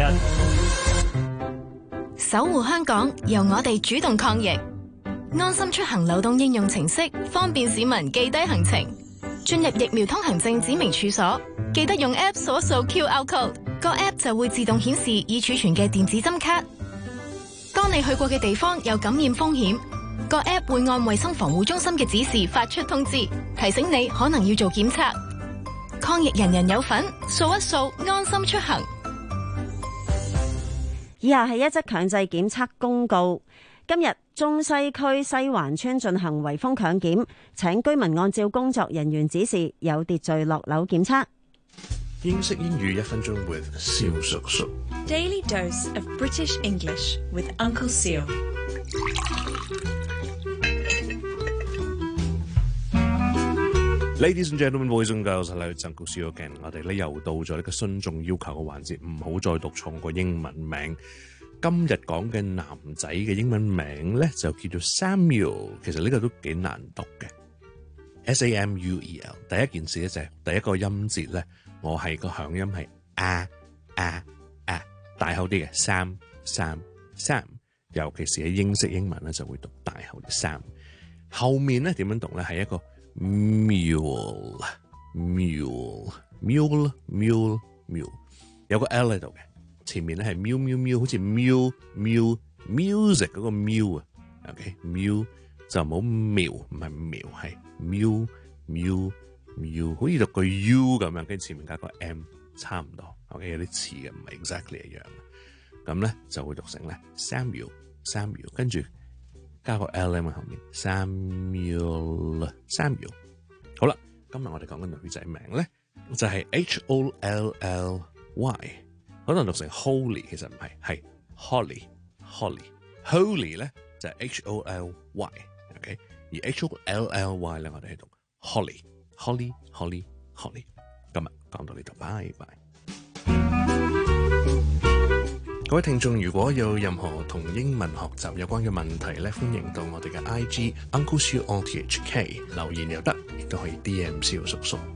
守護香港，由我哋主動抗疫。安心出行流動應用程式，方便市民記低行程。進入疫苗通行證指明處所，記得用 App 掃一掃 Q R code， 個 App 就會自動顯示已儲存嘅電子針卡。當你去過嘅地方有感染風險，個 App 會按衛生防護中心嘅指示發出通知，提醒你可能要做檢測。抗疫人人有份，掃一掃安心出行。 以下係一則強制檢測公告。今日中西區西環村進行圍封強檢，請居民按照工作人員指示有秩序落樓檢測。 英式英語一分鐘 with 蕭叔叔。 Daily dose of British English with Uncle Seal。 Ladies and gentlemen, boys and girls, hello, it's Uncle Seal again。我哋咧又到咗呢個信眾要求嘅環節，唔好再讀錯個英文名。今日講嘅男仔嘅英文名咧就叫做 Samuel， 其實呢個都幾難讀嘅 ，S A M U E L。第一件事咧就係第一個音節咧，我係個響音係啊啊啊，大口啲嘅 Sam Sam Sam， 尤其是喺英式英文咧就會讀大口啲 Sam。後面咧點樣讀咧係一個 mule mule mule mule mule， 有個 L 喺度嘅。前面咧係 miu miu miu， 好似 miu miu music 嗰個 miu 啊 ，OK miu 就冇苗，唔係苗係 miu miu miu， 好似讀個 U 咁樣，跟住前面加個 M， 差唔多 ，OK 有啲似嘅，唔係 exactly 一樣。咁咧就會讀成咧 Samuel Samuel， 跟住加個 L M 喺後面 Samuel Samuel。好啦，今日我哋講緊女仔名咧就係 H O L L Y。可能讀成 Holy， 其實唔係，係 Holly Holly Holy 咧就係 H O L Y，OK， 而 H O L L Y 咧我哋係讀 Holly Holly Holly Holly。今日講到呢度，拜拜。各位聽眾，如果有任何同英文學習有關嘅問題咧，歡迎到我哋嘅 I G Uncle Siu O T H K 留言又得，亦都可以 D M 蕭叔叔。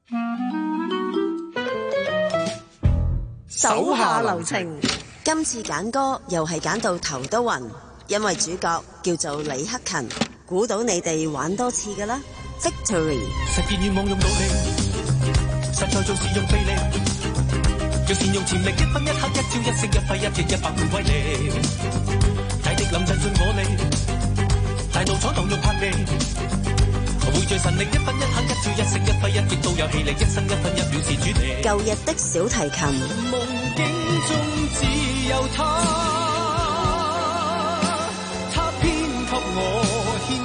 手下留情，今次揀歌又係揀到頭都暈，因為主角叫做李克勤，估到你哋玩多次㗎啦。Victory， 實現願望用努力，實在做事用臂力，要善用潛力，一分一刻一朝一夕一揮一擊一百倍威力，大敵臨陣盡我力，大怒闖蕩用魄力，匯聚神力，一分一刻一朝一夕一揮一擊都有氣力，一生一分一秒是主力。 舊日的小提琴， 夢境中只有他，他偏給我牽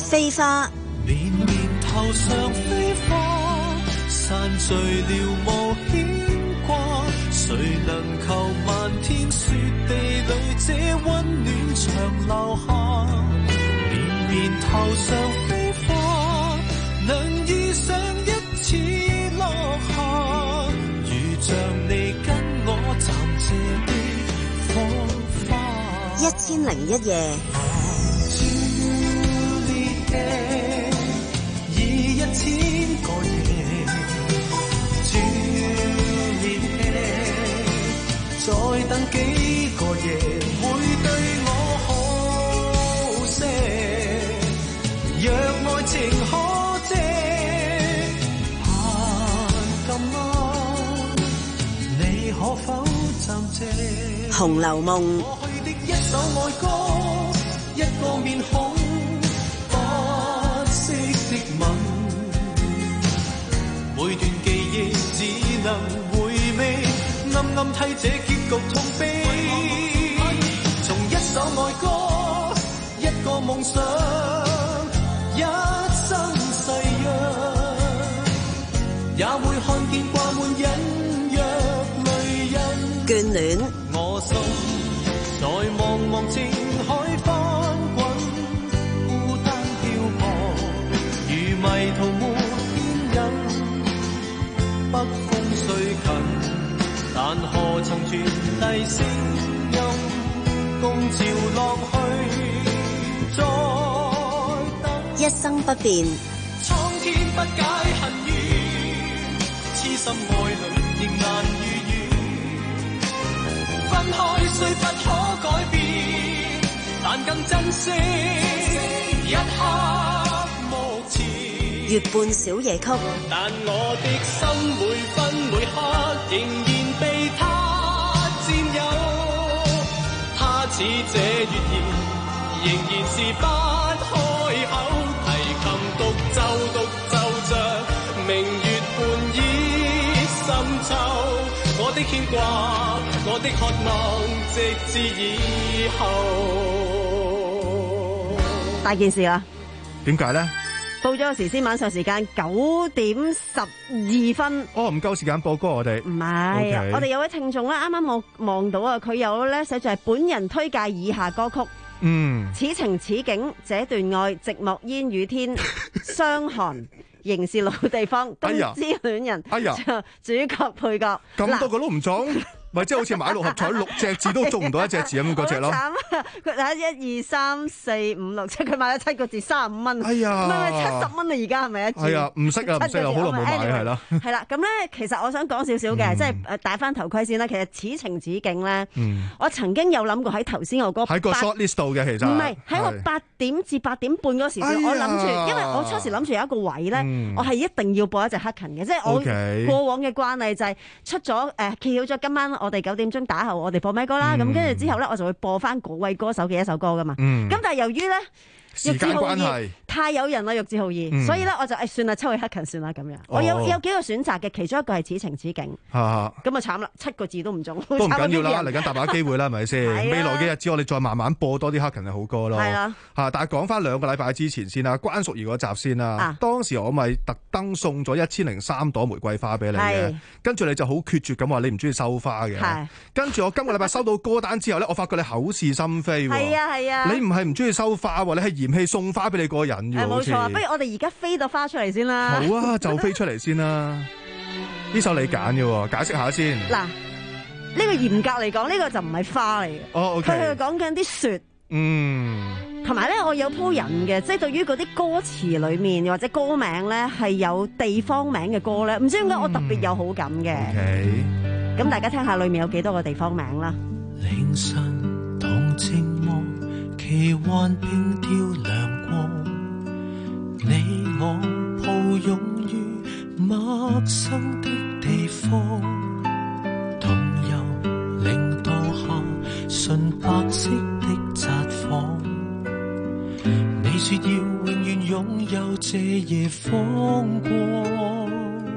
飛花。 綿綿頭上飛花，散聚了無牽掛，誰能求漫天雪地裏這溫暖長留下？綿綿頭上飛花，能遇上一次落下，如像你跟我暫借的火花。 一千零一夜。 以一千個夜，轉面再等幾個夜，會對我好些。若愛情可借，盼今晚你可否暫借？ 《紅樓夢》 過去的一首愛歌，一個面孔。每段記憶只能回味，暗暗替這結局痛悲。從一首愛歌，一個夢想，一生誓約，也會看見掛滿隱約淚印。 眷戀， 我心在茫茫情海翻滾，孤單漂泊，如迷途沒牽引。北風雖近，但何曾傳遞聲音，共潮落去，再等。 一生不變， 蒼天不解恨怨，痴心愛侶亦難預預。分開雖不可改變，但更珍惜一刻目前。 月半小夜曲， 但我的心每分每刻仍然被他佔有，他似這月言，仍然是不開口，提琴獨奏獨奏着明月半倚深秋，我的牽掛，我的渴望，直至以後。 大件事啦， 點解咧？ 報咗個時先，晚上時間九點十二分。 哦，唔夠時間播歌我哋。 唔係， Okay. 我哋有位聽眾咧，啱啱我望到啊，佢有咧寫住係本人推介以下歌曲。 嗯， 此情此景，這段愛，寂寞煙雨天，傷寒，仍是老地方，冬之戀人。 哎呀， 主角配角， 咁多個都唔中。咪即係好似買六合彩六隻字都中唔到一隻字咁嗰隻咯。 好慘啊！佢睇一二三四五六七，佢買咗七個字三十五蚊。 哎呀， 唔係七十蚊啊！而家係咪一注？ 係啊，唔識啊，唔識啊，好耐冇買係啦。 係啦，咁咧其實我想講少少嘅，即係誒戴翻頭盔先啦。其實此情此景咧，我曾經有諗過喺頭先我嗰喺個 short list 度嘅，其實唔係喺我八點至八點半嗰時，我諗住，因為我初時諗住有一個位咧，我係一定要播一隻黑勤嘅，即係我過往嘅慣例就係出咗誒揭曉咗今晚我哋九點鐘打後我哋播咩歌啦，咁跟住之後咧我就會播翻嗰位歌手嘅一首歌噶嘛，咁、嗯、但係由於咧時間關係太有人啦，玉置浩二，嗯、所以咧我就誒、哎、算啦，抽起黑勤算啦咁樣。哦、我有有幾個選擇嘅，其中一個係此情此景，咁啊慘啦，七個字都唔中， 都唔緊要啦，嚟緊大把機會啦，係咪先？未來嘅日子我哋再慢慢播多啲黑勤嘅好歌咯。係啦，嚇！但係講翻兩個禮拜之前先啦，關淑怡嗰集先啦。啊、當時我咪特登送咗一千零三朵玫瑰花俾你嘅，跟住你就好決絕咁話你唔中意收花嘅。跟住我今個禮拜收到歌單之後咧，我發覺你口是心非喎。係啊係啊，你唔係唔中意收花喎，你係嫌棄送花俾你個人嘅。冇錯， 不如我哋而家飛到花出嚟先啦。 好啊，就飛出嚟先啦。呢首你揀嘅，解釋下先。 嗱，呢個嚴格嚟講，呢個就唔係花嚟嘅。 哦，OK。 佢係講緊啲雪。 嗯。 同埋咧，我有鋪人嘅，即係對於嗰啲歌詞裏面或者歌名咧係有地方名嘅歌咧，唔知點解我特別有好感嘅。 OK。 咁大家聽下裏面有幾多個地方名啦。 凌晨同寂寞，奇幻並調亮光。你我抱擁於陌生的地方，同遊零度下純白色的札幌。你說要永遠擁有這夜風光，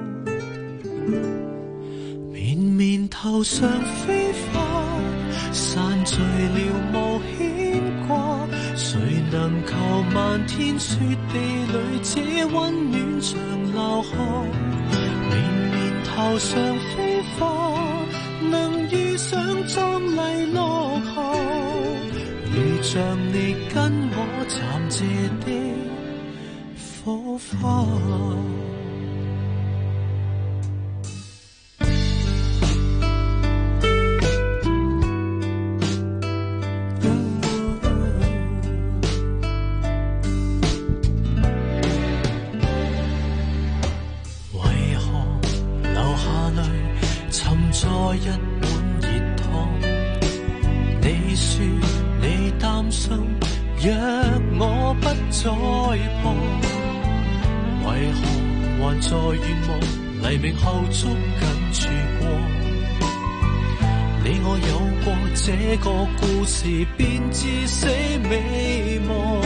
綿綿頭上飛花，散聚了無牽掛，誰能求漫天雪地裏這溫暖長留下？綿綿頭上飛花，能遇上壯麗落霞，如像你跟我暫借的火花。一碗熱湯，你說你擔心，若我不再旁，為何還在願望黎明後捉緊曙光？你我有過這個故事，便至死未忘。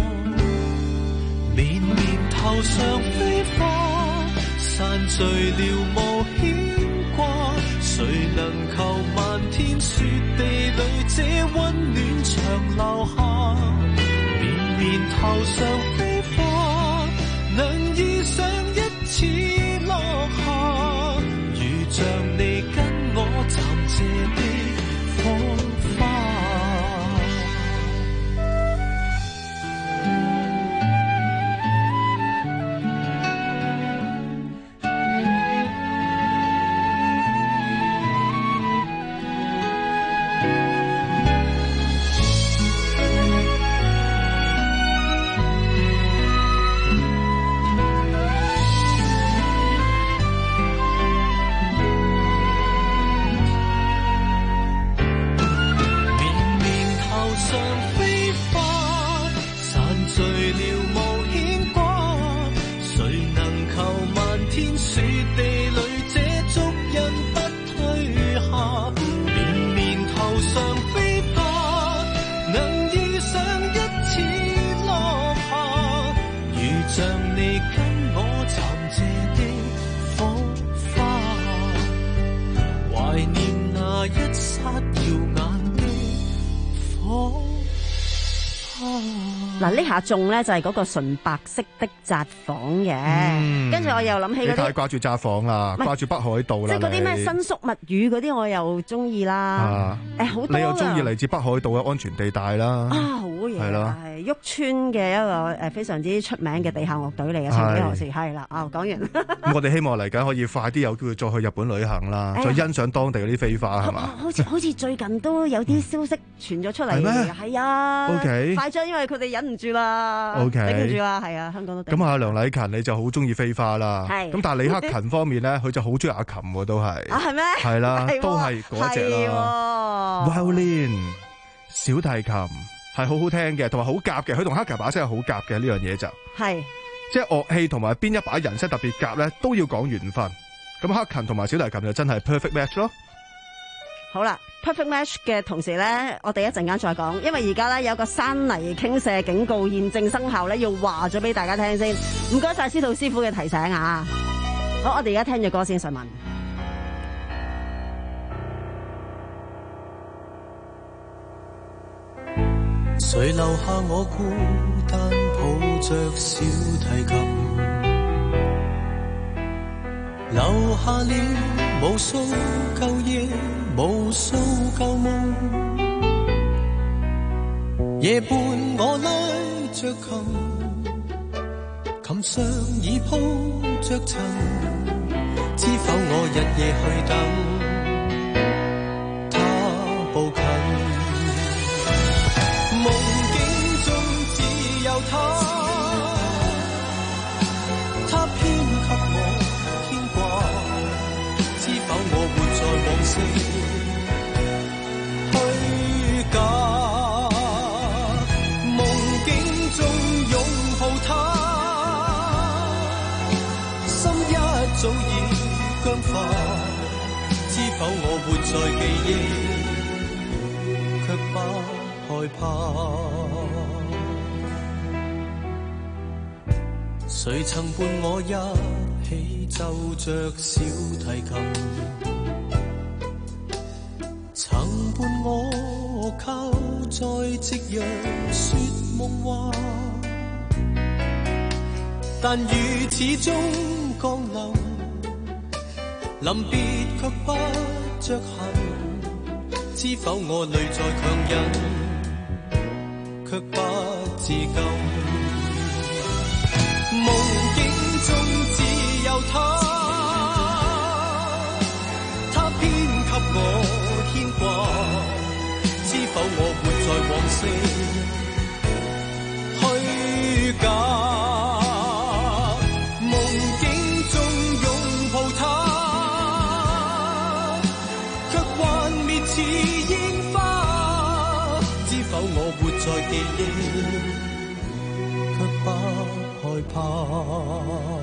綿綿頭上飛花，散聚了無牽掛。誰能求漫天雪地裏這溫暖長留下？綿綿頭上飛花，能遇上一次落霞，如像你跟我暫借的火花。 嗱，呢下中咧就係嗰個純白色的札幌嘅，跟住、嗯、我又諗起嗰啲，你太掛住札幌啦，掛住北海道啦， 即係嗰啲咩新宿物語嗰啲，我又中意啦。誒、啊，好、欸、多你又中意嚟自北海道嘅安全地帶啦。啊，好嘢，係咯，係旭川嘅一個誒非常之出名嘅地下樂隊嚟嘅，曾幾何時係啦。啊，講完。 咁我哋希望嚟緊可以快啲有機會再去日本旅行啦，哎、再欣賞當地嗰啲飛花係嘛？ 好似好似最近都有啲消息傳咗出嚟，係咩？係啊。O K。快將，因為佢哋忍唔住啦。O K。頂唔住啦，係啊，香港都。咁啊，梁禮勤你就好中意飛花啦。係。咁但係李克勤方面咧，佢就好中意阿琴喎，都係。啊，係咩？係啦，都係嗰隻啦。Violin 小提琴係好好聽嘅，同埋好夾嘅。佢同克勤把聲係好夾嘅，呢樣嘢就係。即係樂器同埋邊一把人聲特別夾咧，都要講緣分。咁克勤同埋小提琴就真係 perfect match 咯。 好啦 ，perfect match 嘅同時咧，我哋一陣間再講，因為而家咧有個山泥傾瀉警告現正生效咧，要話咗俾大家聽先。唔該晒司徒師傅嘅提醒啊！好，我哋而家聽咗歌先，上文。 誰留下我孤單抱着小提琴，留下了無數舊夜，無數舊夢。夜半我拉着琴，琴上已鋪着塵，知否我日夜去等他步近。夢境中只有他，他偏給我牽掛，知否我活在往昔虛假。夢境中擁抱他，心一早已僵化，知否我活在記憶卻不害怕。誰曾伴我一起奏着小提琴，曾伴我靠再夕陽說夢話，但雨始終降臨，臨別卻不着痕，知否我淚在強忍，卻不自禁。夢境中只有他，他偏給我牽掛，知否我活在往昔虛假。夢境中擁抱他，卻幻滅似煙花，知否我活在記憶，卻不害怕。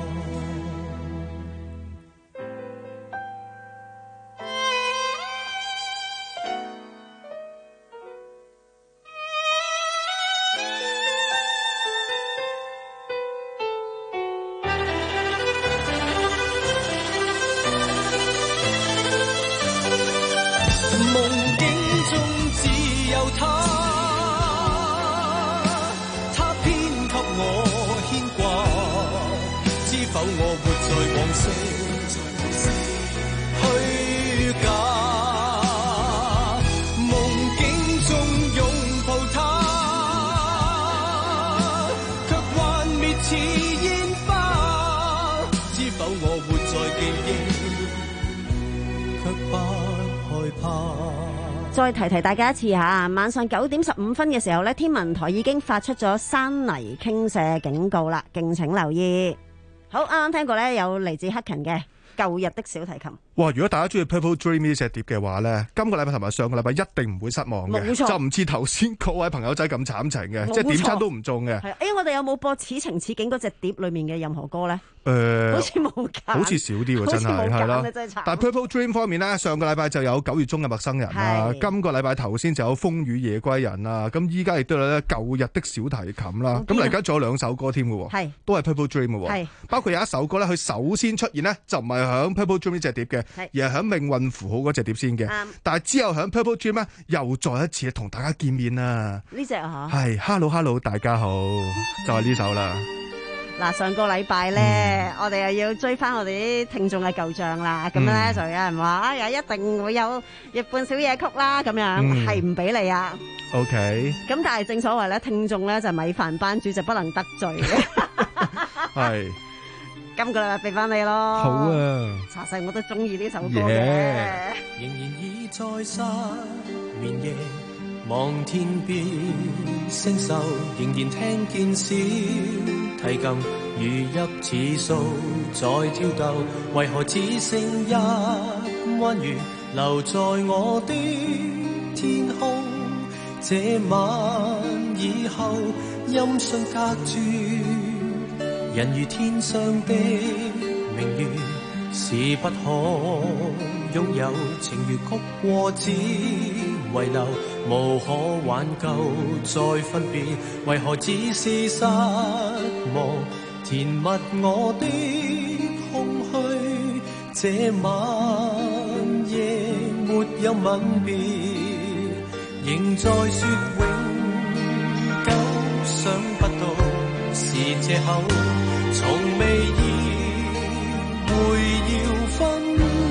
再提提大家一次嚇，晚上九點十五分嘅時候咧，天文台已經發出咗山泥傾瀉警告啦，敬請留意。好，啱啱聽過咧，有嚟自黑勤嘅舊日的小提琴。 哇！如果大家中意 Purple Dream 呢隻碟嘅話咧，今個禮拜同埋上個禮拜一定唔會失望嘅，就唔似頭先嗰位朋友仔咁慘情嘅，即係點親都唔中嘅。 係，誒，我哋有冇播此情此景嗰隻碟裏面嘅任何歌咧？ 誒、呃， 好似冇揀， 好似少啲喎，真係係啦。但係 Purple Dream 方面咧，上個禮拜就有九月中嘅陌生人啦，今個禮拜頭先就有風雨夜歸人啦，咁依家亦都有咧舊日的小提琴啦，咁嚟緊仲有兩首歌添嘅喎，都係 Purple Dream 嘅喎，包括有一首歌咧，佢首先出現咧就唔係響 Purple Dream 呢隻碟嘅，而係響命運符號嗰隻碟先嘅，但係之後響 Purple Dream 咧又再一次同大家見面啦。 呢隻啊嚇， 係 Hello Hello 大家好，就係呢首啦。 嗱，上個禮拜咧，我哋又要追翻我哋啲聽眾嘅舊帳啦。咁咧就有人話啊，又一定會有日半小夜曲啦，咁樣係唔俾你啊。 OK。咁但係正所謂咧，聽眾咧就米飯班主就不能得罪嘅。係。今個禮拜俾翻你咯。 好啊。 查實我都中意呢首歌嘅。 仍然已在失眠夜，望天邊星宿，仍然聽見小提琴如泣似訴在跳逗，為何只剩一彎月留在我的天空？這晚以後音訊隔絕，人如天上的明月是不可擁有，情如曲過只遺留，無可挽救再分別，為何只是失望填密我的空虛？這晚夜沒有吻別，仍在說永久，想不到是借口，從未意會要分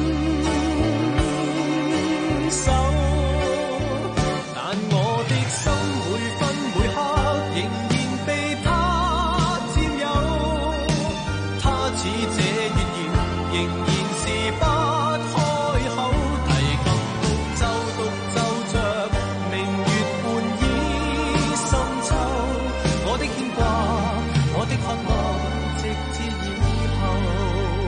手，但我的心每分每刻仍然被他佔有，他似這月兒仍然是不開口，提琴獨奏獨奏着明月半倚深秋，我的牽掛我的渴望直至以後。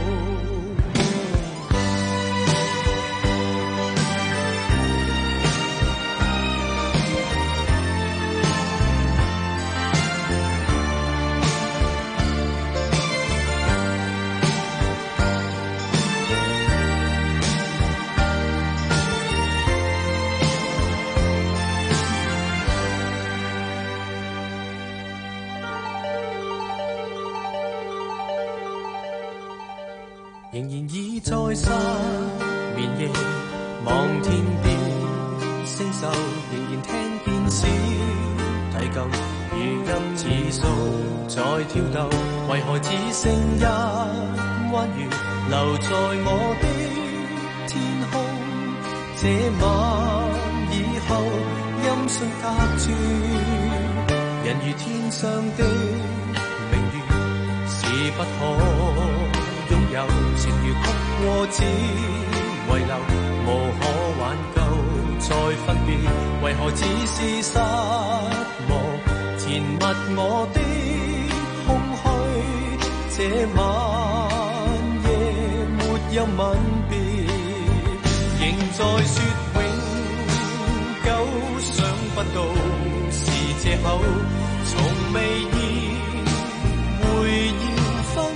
仍然已在失眠夜，望天邊星宿，仍然聽變小提琴，如今指數在跳動，為何只剩一彎月留在我的天空？這晚以後音訊隔絕，人如天上的明月是不可擁有，情如曲過只遺留，無可挽救再分別，為何只是失望填密我的空虛？這晚夜沒有吻別，仍在說永久，想不到是借口，從未意會要分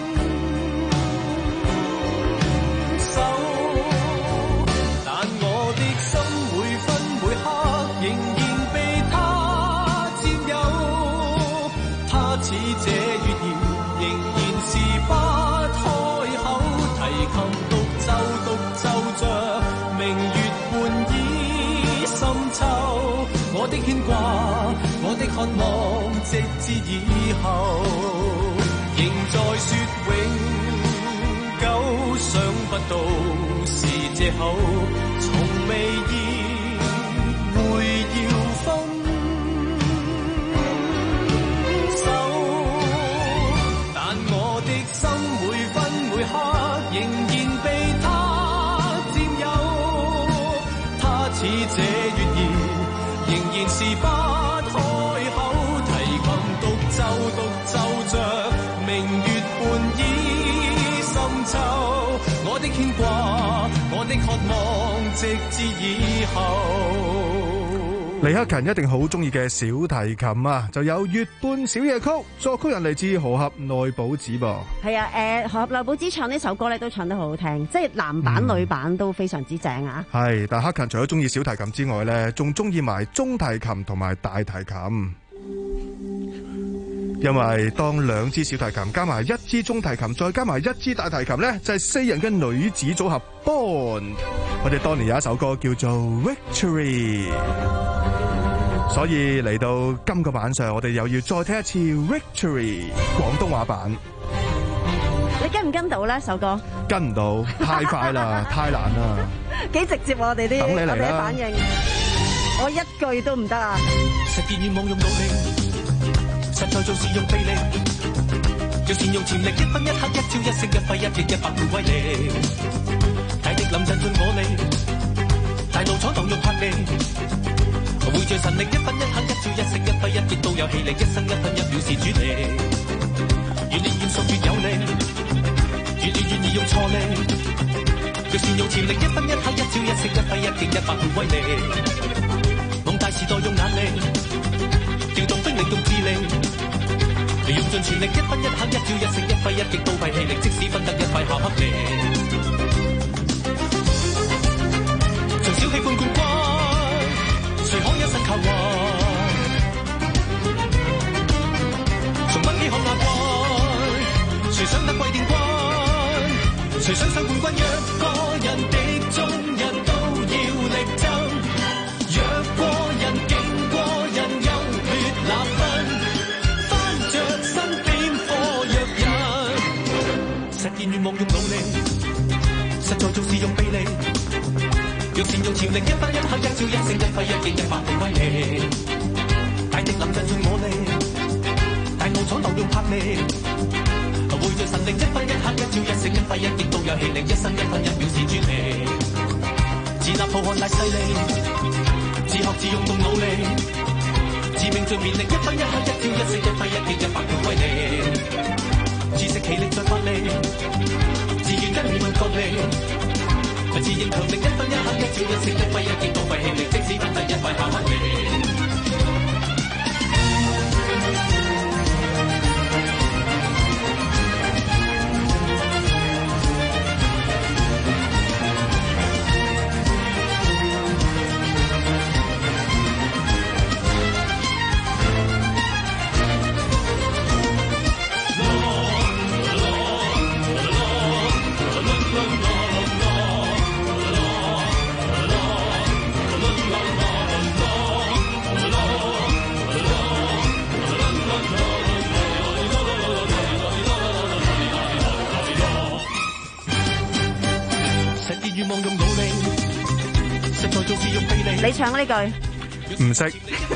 手，但我的心每分每刻仍然被他佔有，他似這月兒仍然是不開口，提琴獨奏獨奏着明月半倚深秋，我的牽掛我的渴望直至以後，仍在說永久，想不到是借口，從未意會要分手，但我的心每分每刻仍然被他佔有，他似這月兒仍然是不開口，提琴獨奏獨奏着明月半倚深秋，我的牽掛我的渴望直至以後。 李克勤一定好中意嘅小提琴啊，就有《月半小夜曲》，作曲人嚟自河合內保子噃。 係啊，誒河合內保子唱呢首歌咧都唱得好好聽，即係男版、嗯、女版都非常之正啊。係， 但克勤除咗中意小提琴之外咧，仲中意埋中提琴同埋大提琴。因為當兩支小提琴加埋一支中提琴，再加埋一支大提琴咧，就係四人嘅女子組合 Bond。我哋當年有一首歌叫做 Victory， 所以嚟到今個晚上，我哋又要再聽一次 Victory 廣東話版。 你跟唔跟到呢首歌？ 跟唔到，太快啦，太難啦。 幾直接我哋啲我哋啲反應，我一句都唔得啊！ 實現願望用努力。實在做事用臂力，要善用潛力，一分一刻，一朝一夕，一揮一擊，一百倍威力。大敵臨陣盡我力，大路闖蕩用魄力，匯聚神力，一分一刻，一朝一夕，一揮一擊都有氣力，一生一分一秒是主力。越練越熟越有力，越練越易用錯力。要善用潛力，一分一刻，一朝一夕，一揮一擊，一百倍威力。夢大時代用眼力，調動兵力用智力，用盡全力，一分一刻，一朝一夕，一揮一擊都費氣力，即使分得一塊下克力。從小喜歡冠軍，誰可一身靠運？從不羈看亞軍，誰想得季殿軍？誰想上冠軍？若個人敵眾人都要力爭，若個人勁過人優劣立分，翻着身點火藥人，實現願望用努力，實在做事用臂力，要善用潛力，一分一刻，一朝一夕，一揮一擊，一百倍威力。大敵臨陣盡我力，大路闖蕩用魄力，匯聚神力，一分一刻，一朝一夕，一揮一擊都有氣力，一生一分一秒是專利。自立浩瀚大勢力，自學自用動努力，自命盡勉力，一分一刻，一朝一夕，一揮一擊，一百倍威力。自食其力再發力，自願跟命運角力，自認強力，一分一刻，一朝一夕，一揮一擊都費氣力，即使不得一塊下克力。 你唱呢句唔識，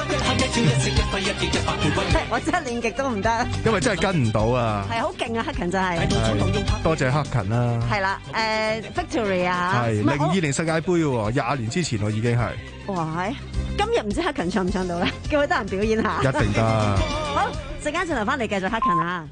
我真係練極都唔得， 因為真係跟唔到啊。 係好勁啊，克勤真係。 多謝克勤啦。 係啦，誒 Victory 啊， 係零二年世界盃喎，廿年之前我已經係。 哇！今日唔知克勤唱唔唱到咧？叫佢得閒表演下。 一定得。 好，陣間轉頭翻嚟繼續克勤啊！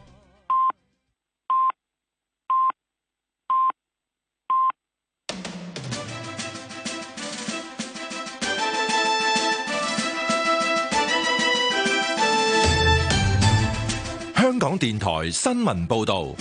香港電台新聞報道，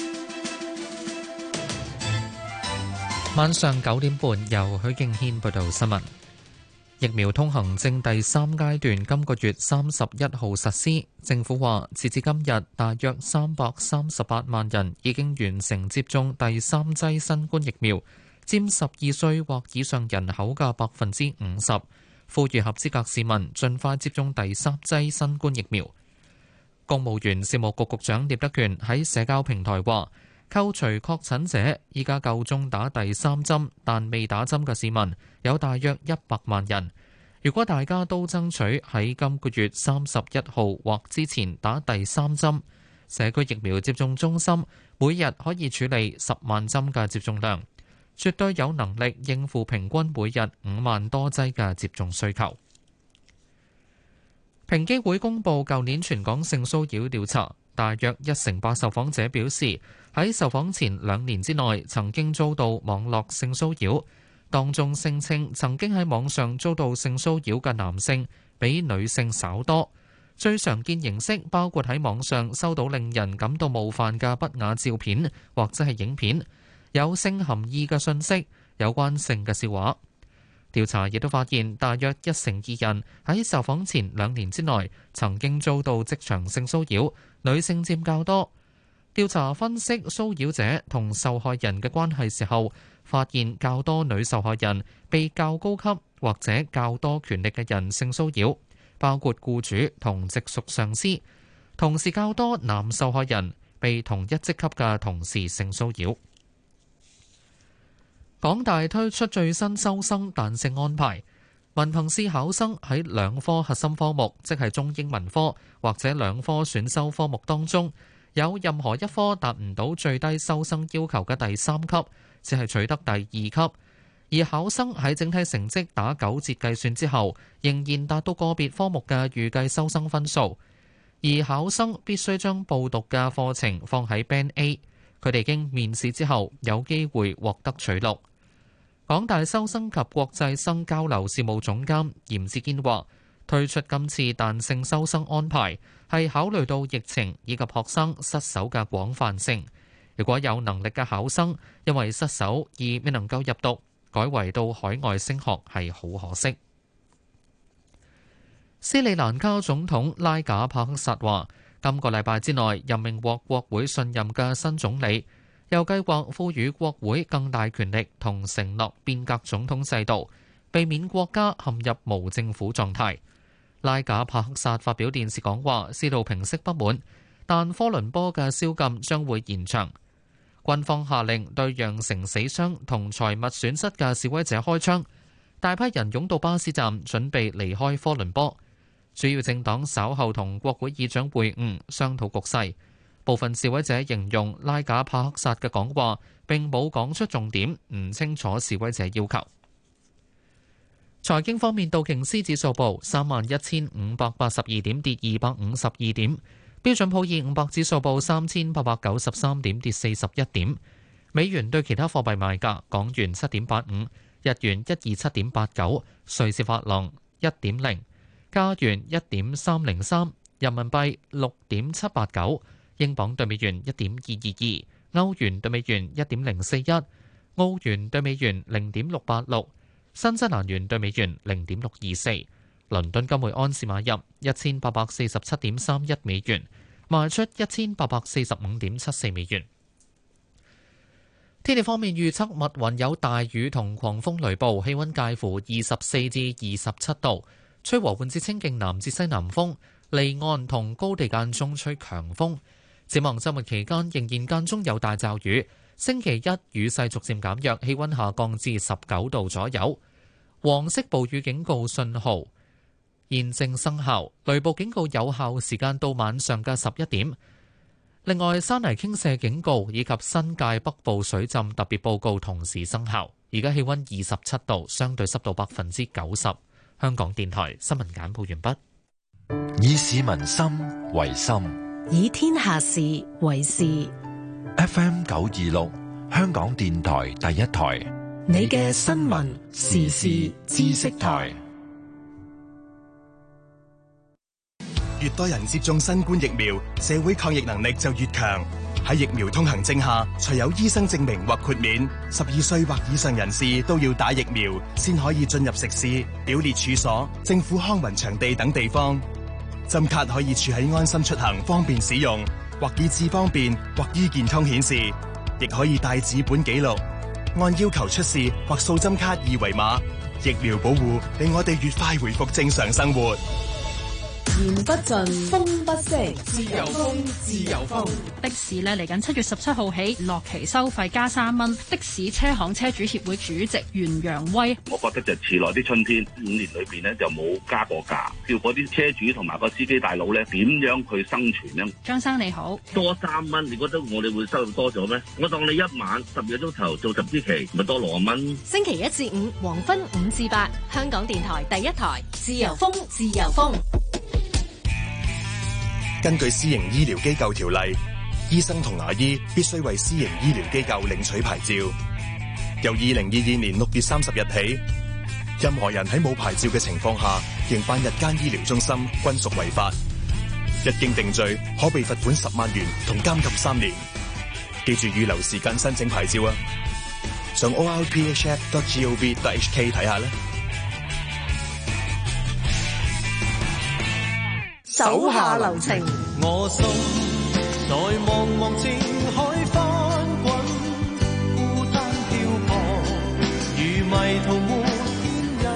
晚上九點半由許敬軒報道新聞。疫苗通行證第三階段今個月三十一號實施，政府話截至今日，大約三百三十八萬人已經完成接種第三劑新冠疫苗，佔十二歲或以上人口嘅百分之五十。呼籲合資格市民盡快接種第三劑新冠疫苗。公務員事務局局長聶德權喺社交平台話，扣除確診者，依家夠鐘打第三針但未打針嘅市民有大約一百萬人。如果大家都爭取喺今個月三十一號或之前打第三針，社區疫苗接種中心每日可以處理十萬針嘅接種量，絕對有能力應付平均每日五萬多劑嘅接種需求。平機會公布舊年全港性騷擾調查，大約一成八受訪者表示喺受訪前兩年之內曾經遭到網絡性騷擾，當中聲稱曾經喺網上遭到性騷擾嘅男性比女性稍多。最常見形式包括喺網上收到令人感到冒犯嘅不雅照片或者係影片，有性含義嘅信息，有關性嘅笑話。調查亦都發現，大約一成二人喺受訪前兩年之內曾經遭到職場性騷擾，女性佔較多。調查分析騷擾者同受害人嘅關係時候，發現較多女受害人被較高級或者較多權力嘅人性騷擾，包括僱主同直屬上司。同時較多男受害人被同一職級嘅同事性騷擾。港大推出最新收生彈性安排，文憑試考生喺兩科核心科目，即係中英文科或者兩科選修科目當中，有任何一科達唔到最低收生要求嘅第三級，只係取得第二級。而考生喺整體成績打九折計算之後，仍然達到個別科目嘅預計收生分數。而考生必須將報讀嘅課程放喺 Band A， 佢哋經面試之後有機會獲得取錄。港大收生及國際生交流事務總監嚴志堅話，推出今次彈性收生安排係考慮到疫情以及學生失手嘅廣泛性。如果有能力嘅考生因為失手而未能夠入讀，改為到海外升學係好可惜。斯里蘭卡總統拉賈帕克薩話，今個禮拜之內任命獲國會信任嘅新總理。又計劃賦予國會更大權力同承諾變革總統制度，避免國家陷入無政府狀態。拉賈帕克薩發表電視講話，試圖平息不滿，但科倫坡嘅宵禁將會延長。軍方下令對釀成死傷同財物損失嘅示威者開槍，大批人湧到巴士站準備離開科倫坡。主要政黨稍後同國會議長會晤，商討局勢。部分示威者形容拉賈帕克薩嘅講話並冇講出重點，唔清楚示威者要求。財經方面，道瓊斯指數報三萬一千五百八十二點，跌二百五十二點；標準普爾五百指數報三千八百九十三點，跌四十一點。美元對其他貨幣賣價：港元七點八五，日元一二七點八九，瑞士法郎一點零，加元一點三零三，人民幣六點七八九。英鎊對美元一點二二二，歐元對美元一點零四一，澳元對美元零點六八六，新西蘭元對美元零點六二四。倫敦金每安士買入一千八百四十七點三一美元，賣出一千八百四十五點七四美元。天氣方面預測密雲有大雨同狂風雷暴，氣溫介乎二十四至二十七度，吹和緩至清勁南至西南風，離岸同高地間中吹強風。展望週末期間仍然間中有大驟雨，星期一雨勢逐漸減弱，氣溫下降至十九度左右。 黃色暴雨警告信號現正生效，雷暴警告有效時間到晚上嘅十一點。另外，山泥傾瀉警告以及新界北部水浸特別報告同時生效。而家氣溫二十七度，相對濕度百分之九十。香港電台新聞簡報完畢。 以市民心為心， 以天下事為事。 F M 九二六，香港電台第一台， 你嘅新聞時事知識台。 越多人接種新冠疫苗，社會抗疫能力就越強。喺疫苗通行證下，除有醫生證明或豁免，十二歲或以上人士都要打疫苗，先可以進入食肆、表列處所、政府康文場地等地方。針卡可以儲喺安心出行，方便使用，或以智方便，或醫健通顯示，亦可以帶紙本記錄，按要求出示或掃針卡二維碼。疫苗保護令我哋越快回復正常生活。 言不盡，風不息，自由風，自由風。 的士呢嚟緊七月十七號起，落旗收費加三蚊。的士車行車主協會主席袁揚威， 我覺得就遲來啲春天，五年裏邊呢就冇加過價，叫嗰啲車主同埋個司機大佬呢點樣去生存呢？ 張生你好， 多三蚊，你覺得我哋會收到多咗咩？我當你一晚十個鐘頭做十支旗，咪多六十蚊。 星期一至五黃昏五至八，香港電台第一台，自由風，自由風。 根據私營醫療機構條例，醫生同牙醫必須為私營醫療機構領取牌照。由二零二二年六月三十日起，任何人喺冇牌照嘅情況下營辦日間醫療中心，均屬違法。一經定罪，可被罰款十萬元同監禁三年。記住預留時間申請牌照啊！上 o r p h f dot gov dot h k 睇下啦。 手下留情， 我心在茫茫情海翻滾，孤單漂泊，如迷途沒天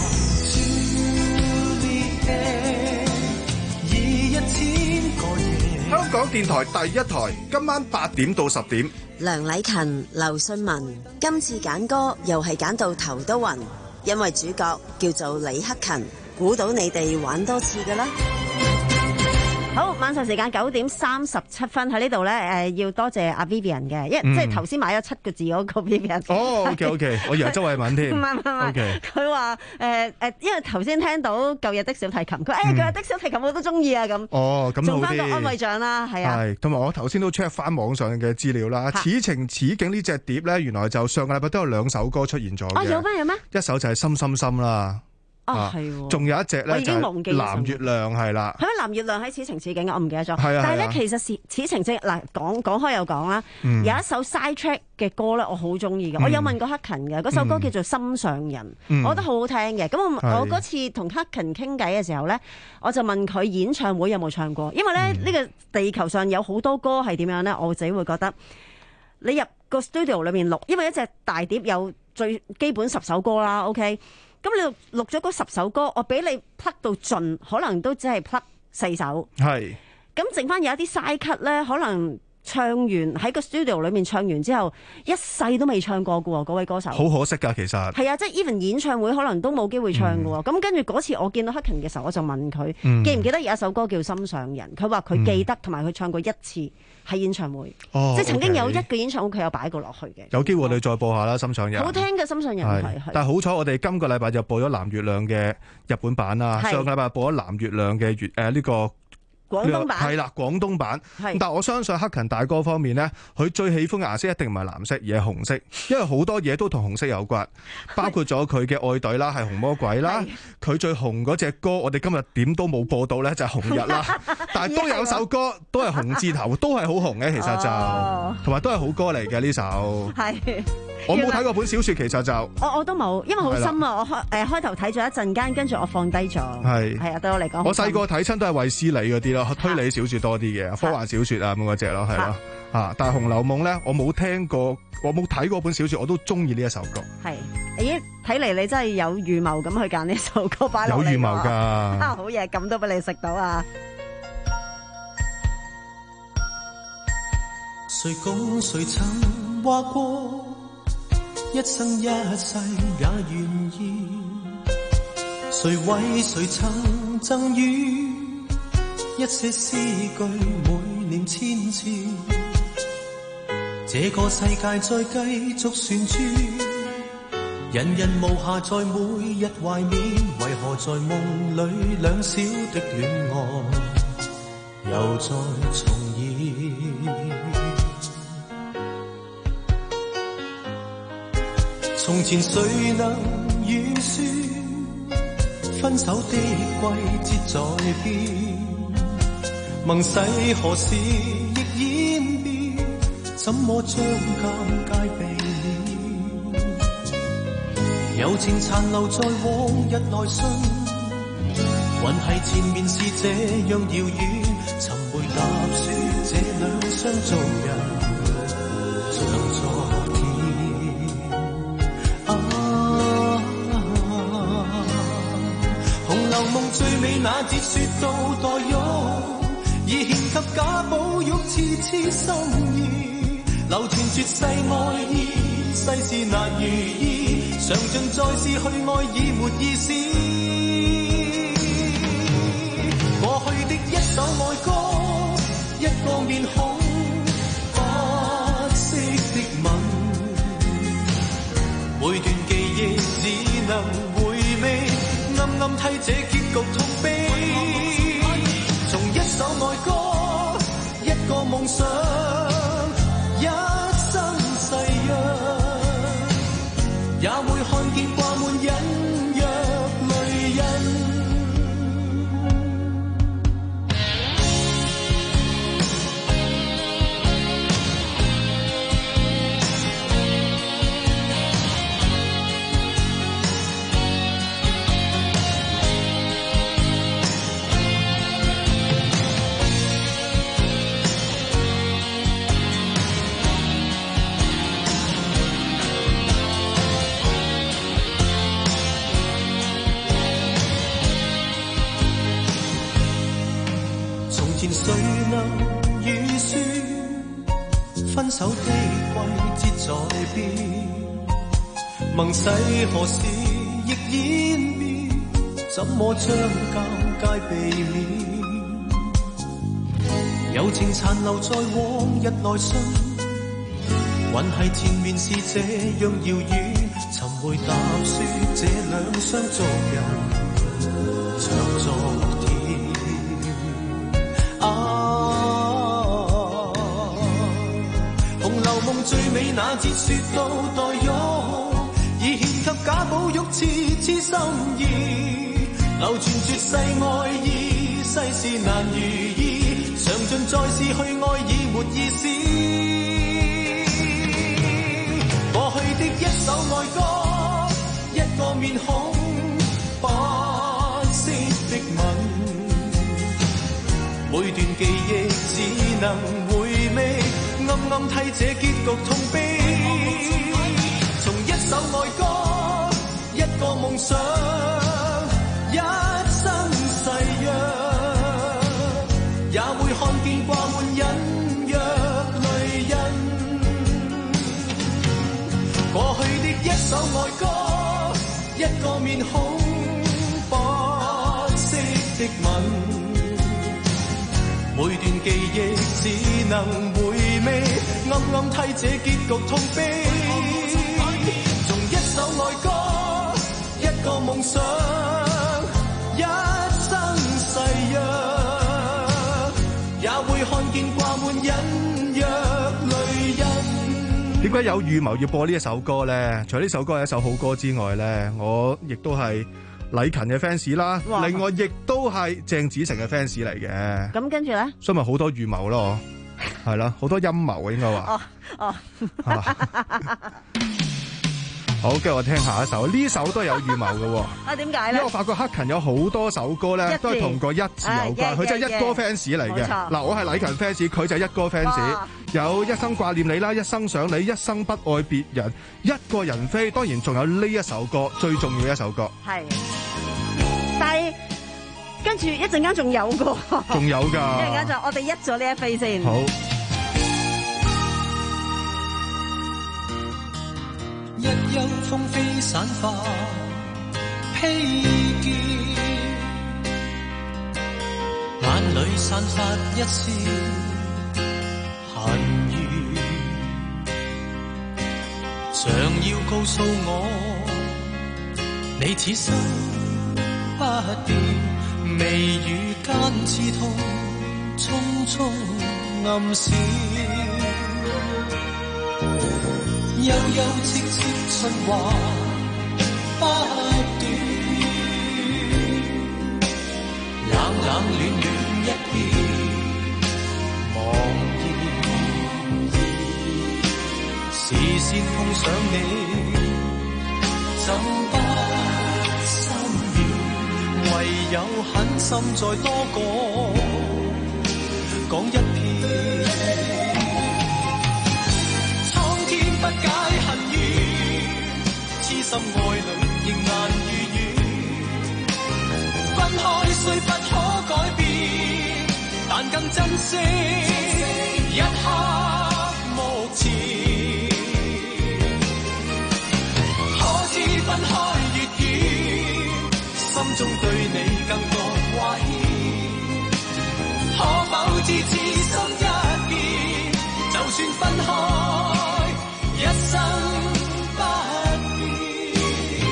日。以一千個夜。 香港電台第一台，今晚八點到十點。 梁禮勤、劉信文，今次揀歌又係揀到頭都暈，因為主角叫做李克勤，估到你哋玩多次㗎啦。 好，晚上時間九點三十七分喺呢度咧，誒要多謝阿 Vivian 嘅，因為、嗯、即係頭先買咗七個字嗰個 Vivian。 哦 ，OK OK，我以為周慧敏添。 唔係唔係唔係，佢話誒誒，因為頭先聽到舊日的小提琴，佢誒舊日的小提琴我都中意啊咁。 哦，咁好啲。做翻個安慰獎啦，係啊。 係，同埋我頭先都 check 翻網上嘅資料啦。此情此景呢隻碟咧，原來就上個禮拜都有兩首歌出現咗嘅。 哦，有咩有咩？一首就係心心心啦。 啊，係仲有一隻咧就係藍月亮，係啦。 係咪藍月亮喺此情此景？我唔記得咗。 係啊。 但係咧，其實是此情此嗱講講開又講啦。有一首 side track 嘅歌咧，我好中意嘅。我有問過克勤嘅，嗰首歌叫做《心上人》，我覺得好好聽嘅。咁我我嗰次同克勤傾偈嘅時候咧，我就問佢演唱會有冇唱過，因為咧呢個地球上有好多歌係點樣咧，我自己會覺得你入個 studio 裏面錄，因為一隻大碟有最基本十首歌啦。OK。咁你錄咗嗰十首歌，我俾你 plug 到盡，可能都只係 plug 四首。 係。 咁剩翻有一啲 side cut 咧，可能唱完喺個 studio 裏面唱完之後，一世都未唱過嘅喎，嗰位歌手。 好可惜㗎，其實。係啊，即係 even 演唱會可能都冇機會唱嘅喎。咁、嗯、跟住嗰次我見到克勤嘅時候，我就問佢、嗯、記唔記得有一首歌叫《心上人》？佢話佢記得，同埋佢唱過一次。喺演唱會，哦、即係曾經有一個演唱會佢有擺過落去嘅。 有機會我哋再播下啦，心上人。 好聽嘅心上人係係。但係好彩我哋今個禮拜就播咗藍月亮嘅日本版啦，上個禮拜播咗藍月亮嘅粵誒呢個。 廣東版係啦，廣東版。但係我相信克勤大哥方面呢，佢最喜歡嘅顏色一定唔係藍色，而係紅色，因為好多嘢都同紅色有關，包括咗佢嘅愛隊啦，係紅魔鬼啦。佢最紅嗰隻歌，我哋今日點都冇播到呢，就係紅日啦。但係都有首歌都係紅字頭，都係好紅嘅，其實就同埋都係好歌嚟嘅呢首。係。我冇睇過本小説，其實就我我都冇，因為好深啊！我開誒開頭睇咗一陣間，跟住我放低咗。係係啊，對我嚟講， 我細個睇親都係衛斯理嗰啲咯，推理小説多啲嘅，科幻小説啊咁嗰隻咯，係咯啊！但係《紅樓夢》咧，我冇聽過，我冇睇過本小説，我都中意呢一首歌。 係，咦？睇嚟你真係有預謀咁去揀呢首歌擺落嚟。 有預謀㗎！ 啊，好嘢，咁都俾你食到啊！ 誰共誰曾話過？一生一世也願意誰為誰曾贈予一些詩句，每念千次。這個世界再繼續旋轉，人人無暇在每日懷緬，為何在夢裏兩小的戀愛又再重現？從前誰能預算分手的季節在變，盟誓何時亦演變，怎麼將尷尬避免？柔情殘留在往日來信，還係前面是這樣遙遠，尋回踏雪這兩雙做人像昨天。紅樓夢最美那節說到代玉，已獻給賈寶玉痴痴心意，流傳絕世愛意，世事難如意，嘗盡再試去愛已沒意思。過去的一首愛歌，一個面孔，不息的吻，每段記憶只能回味，暗暗替這結局痛悲。從一首愛歌，一個夢想，一生誓約，也會看見掛滿隱約淚印。誰能預算分手的季節在變，盟誓何時亦演變，怎麼將尷尬避免？柔情殘留在往日來信，還係前面是這樣遙遠，尋回踏雪這兩雙做人像昨天。夢最美那節說到代玉，已獻給賈寶玉痴痴心意，流傳絕世愛意，世事難如意，嘗盡再試去愛已沒意思。過去的一首愛歌，一個面孔，不息的吻，每段記憶只能回味，暗暗替這結局痛悲。從一首愛歌，一個夢想，一生誓約，也會看見掛滿隱約淚印。過去的一首愛歌，一個面孔，不息的吻，每段記憶只能回味，暗暗替這結局痛悲。從一首愛歌，一個夢想，一生誓約，也會看見掛滿隱約淚印。 點解有預謀要播呢一首歌咧？除咗呢首歌係一首好歌之外咧，我亦都係禮勤嘅 fans 啦，另外亦都係鄭子誠嘅 fans 嚟嘅。 咁跟住咧， 所以咪好多預謀咯，係啦，好多陰謀啊，應該話。 哦哦。 好，跟住我聽下一首，呢首都係有預謀嘅。 啊，點解咧？ 因為我發覺克勤有好多首歌咧，都係同個一字有關，佢真係一哥 fans 嚟嘅。嗱，我係禮勤 fans，佢就係一哥 fans。有一生掛念你啦，一生想你，一生不愛別人，一個人飛。當然仲有呢一首歌，最重要嘅一首歌。 係。但係跟住一陣間仲有個， 仲有㗎。 一陣間就我哋一咗呢一飛先。 好。 一休風飛散花， 希冀，眼裏散發一絲恨意，想要告訴我，你此生不變，眉宇間刺痛，匆匆暗示，悠悠戚戚春話不斷，冷冷暖暖一片茫然，視線碰上你，怎不心軟？唯有狠心再多講講一遍，蒼天不解恨怨，痴心愛侶仍難逾越，分開雖不可改變，但更珍惜一刻目前，可知分開越遠，心中對你更多掛牽，可否知此心一變，就算分開一生不變，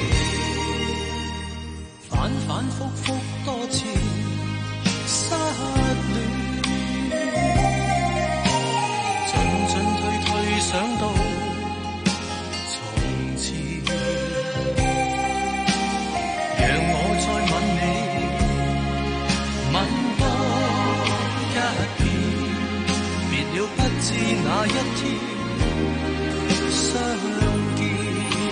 反反覆覆多次失戀，進進退退想到從前，讓我再吻你，吻多一遍，別了不知哪一天相見。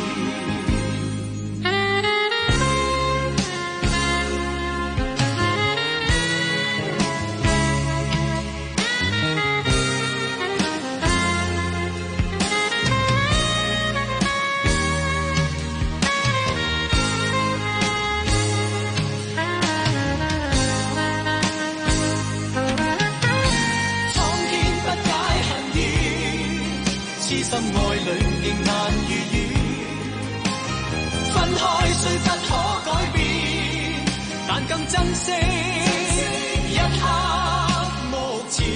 心愛侶仍難逾越，分開雖不可改變，但更珍惜一刻目前，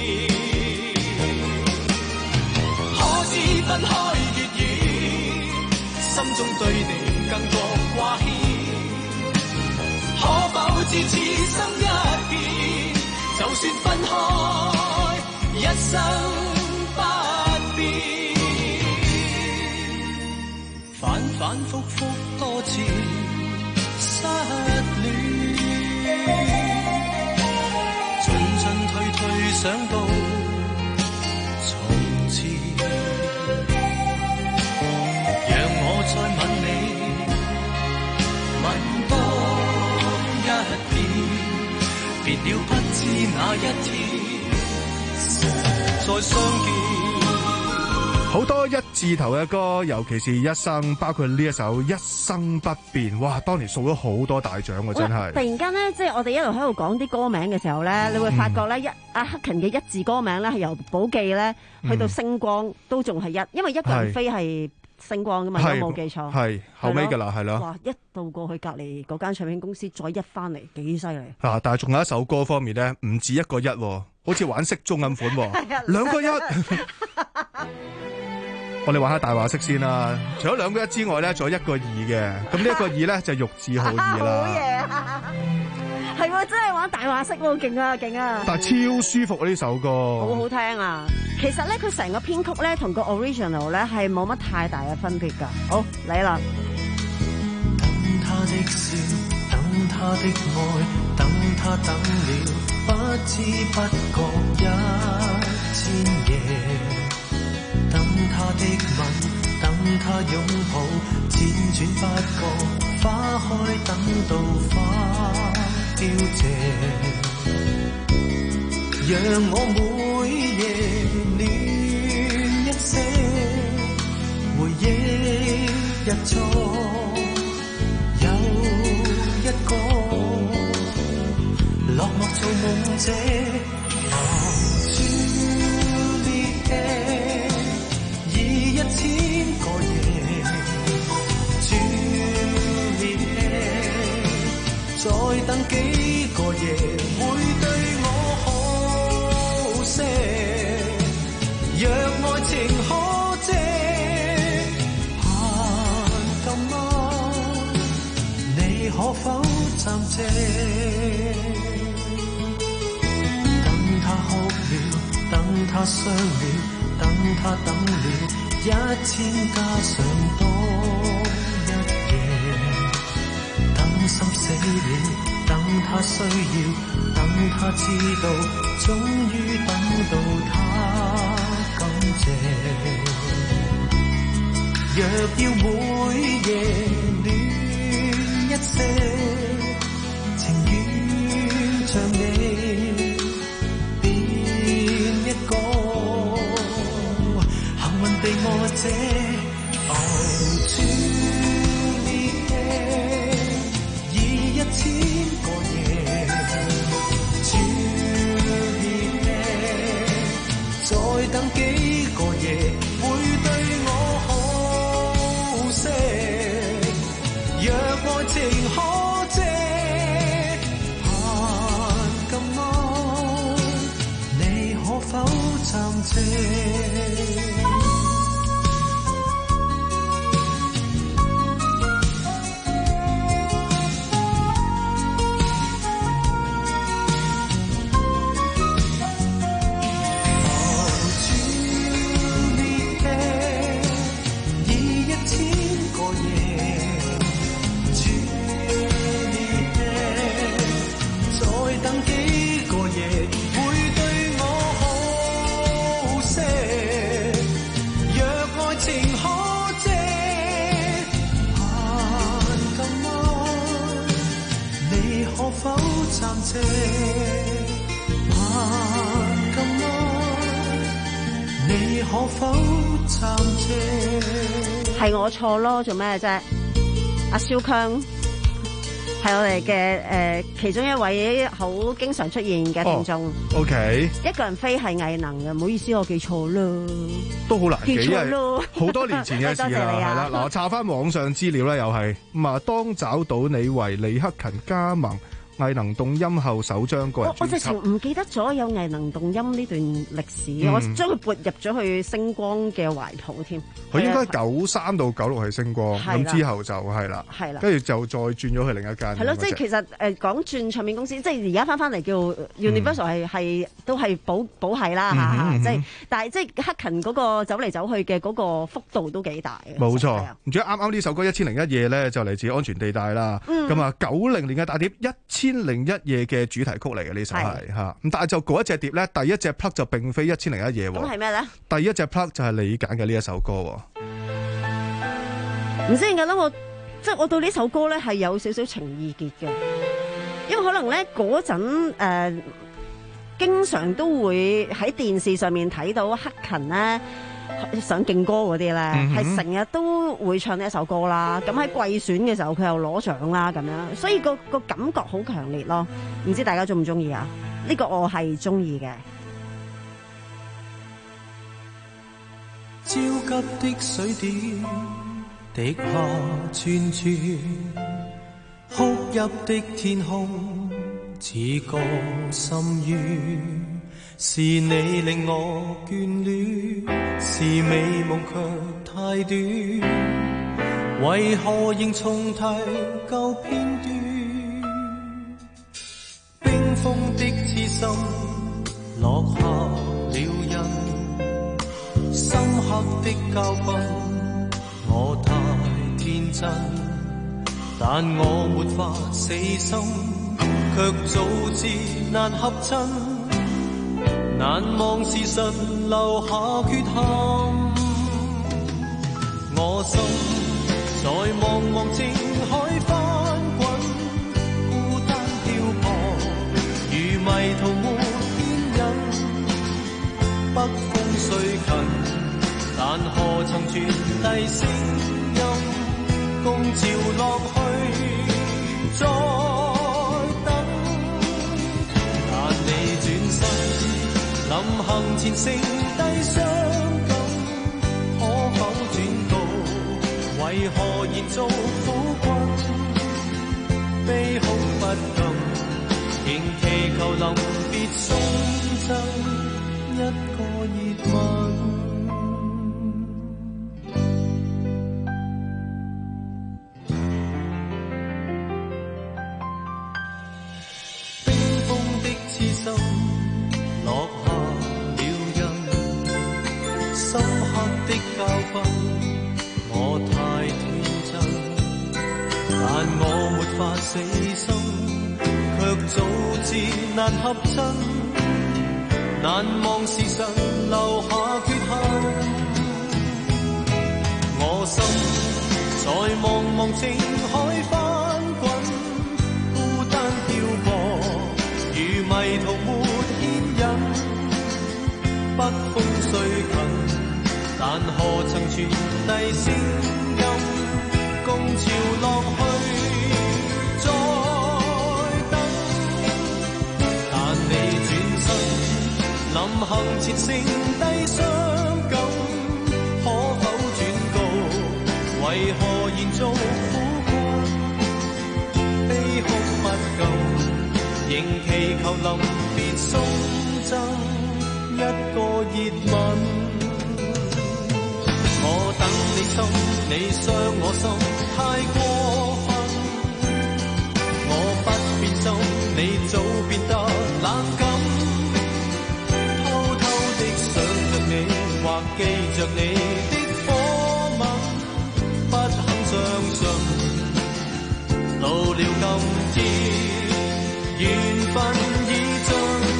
可知分開越遠，心中對你更多掛牽，可否知此心一變，就算分開一生不變，反反覆覆多次失戀，進進退退想到從前，讓我再吻你，吻多一遍，別了不知哪一天再相見。 好多一字頭嘅歌，尤其是一生，包括呢一首《一生不變》，哇！當年掃咗好多大獎喎，真係。 突然間咧，即係我哋一路喺度講啲歌名嘅時候咧，嗯、你會發覺咧，一阿克勤嘅一字歌名咧，係由寶記咧去到星光、嗯、都仲係一，因為一個人飛係星光噶嘛，如果冇記錯。係後尾㗎啦，係咯。哇！一到過去隔離嗰間唱片公司，再一翻嚟，幾犀利。 啊！但係仲有一首歌方面咧，唔止一個一，好似玩骰盅咁款，兩個一。我哋玩下大話骰先啦，除咗兩個一之外咧，仲有一個二嘅，咁呢一個二咧就玉字號二啦。好嘢啊！ 係喎，真係玩大話骰喎，勁啊勁啊！ 但係超舒服啊呢首歌， 好好聽啊！其實咧，佢成個編曲咧同個 original 咧係冇乜太大嘅分別㗎。好嚟啦！ 等他的笑，等他的愛，等他等了不知不覺一千夜。等他的吻，等他擁抱，輾轉不覺花開，等到花凋謝。讓我每夜戀一些，回憶日錯有一個，落寞做夢者。一千個夜，Juliet 可否暫借？等他哭了，等他傷了，等他等了一天加上多一夜，等心死了，等他需要，等他知道，終於等到他感謝。若要每夜戀一些，情願像你變一個幸運地我這哦朱麗葉，以一千個夜朱麗葉，再等幾個夜會對我好些。若愛情可借，盼今晚你可否暫借？可否暫借？ 係我錯咯，做咩啫？阿蕭強係我哋嘅誒其中一位好經常出現嘅聽眾。 O K， 一個人飛係藝能嘅，唔好意思，我記錯啦， 都好難記， 記錯咯， 好多年前嘅事啦，係啦。嗱，我查翻網上資料咧，又係咁啊。當找到你為李克勤加盟藝能動音後首張個人專輯， 我直情唔記得咗有藝能動音呢段歷史，嗯、我將佢撥入咗去星光嘅懷抱添。 佢應該九三到九六係星光，咁之後就係啦，係啦，跟住就再轉咗去另一間。 係咯，即係其實誒講轉唱片公司，即係而家翻翻嚟叫 Universal 係係、嗯、都係保保係啦嚇，即係但係即係克勤嗰個走嚟走去嘅嗰個幅度都幾大嘅。冇錯， 唔知啱啱呢首歌《一千零一夜》咧就嚟自安全地帶啦，咁啊九零年嘅大碟《一千零一夜》嘅主題曲嚟嘅呢首係嚇，咁但係就嗰一隻碟咧，第一隻 plug 就並非《一千零一夜》喎。咁係咩咧？第一隻 plug 就係你揀嘅呢一首歌喎。 唔知點解咧，我即係我對呢首歌咧係有少少情意結嘅，因為可能咧嗰陣誒經常都會喺電視上面睇到克勤咧上勁歌嗰啲咧，係成日都會唱呢一首歌啦。咁喺季選嘅時候，佢又攞獎啦，咁樣，所以個個感覺好強烈咯。唔知大家中唔中意啊？呢個我係中意嘅。 焦急的水點滴下串串，哭泣的天空似個深淵，是你令我眷戀，是美夢卻太短，為何仍重提舊片段？冰封的刺心落下了印，深刻的教訓，我太天真，但我沒法死心，卻早知難合襯，難忘時辰留下缺陷。我心在茫茫靜海翻滾，孤單漂泊，如迷途沒牽引。北風雖近，但何曾傳遞聲音，共潮落去再等。但你轉身臨行前剩低傷感，可否轉告為何延續苦困？悲恐不禁，仍祈求臨別送贈一個熱吻。 的教訓，我太天真，但我沒法死心，卻早知難合襯，難忘時辰留下缺憾。我心在茫茫情海翻滾，孤單漂泊，如迷途沒牽引。北風雖近，但何曾傳遞聲音？共潮浪去，再等。但你轉身，臨行前剩低傷感，可否轉告？為何延續苦困？悲哭不禁，仍祈求臨別送贈一個熱吻。我等你心，你傷我心，太過分。我不變心，你早變得冷感。偷偷的想着你，或記着你的火吻，不肯相信，到了今天，緣分已盡。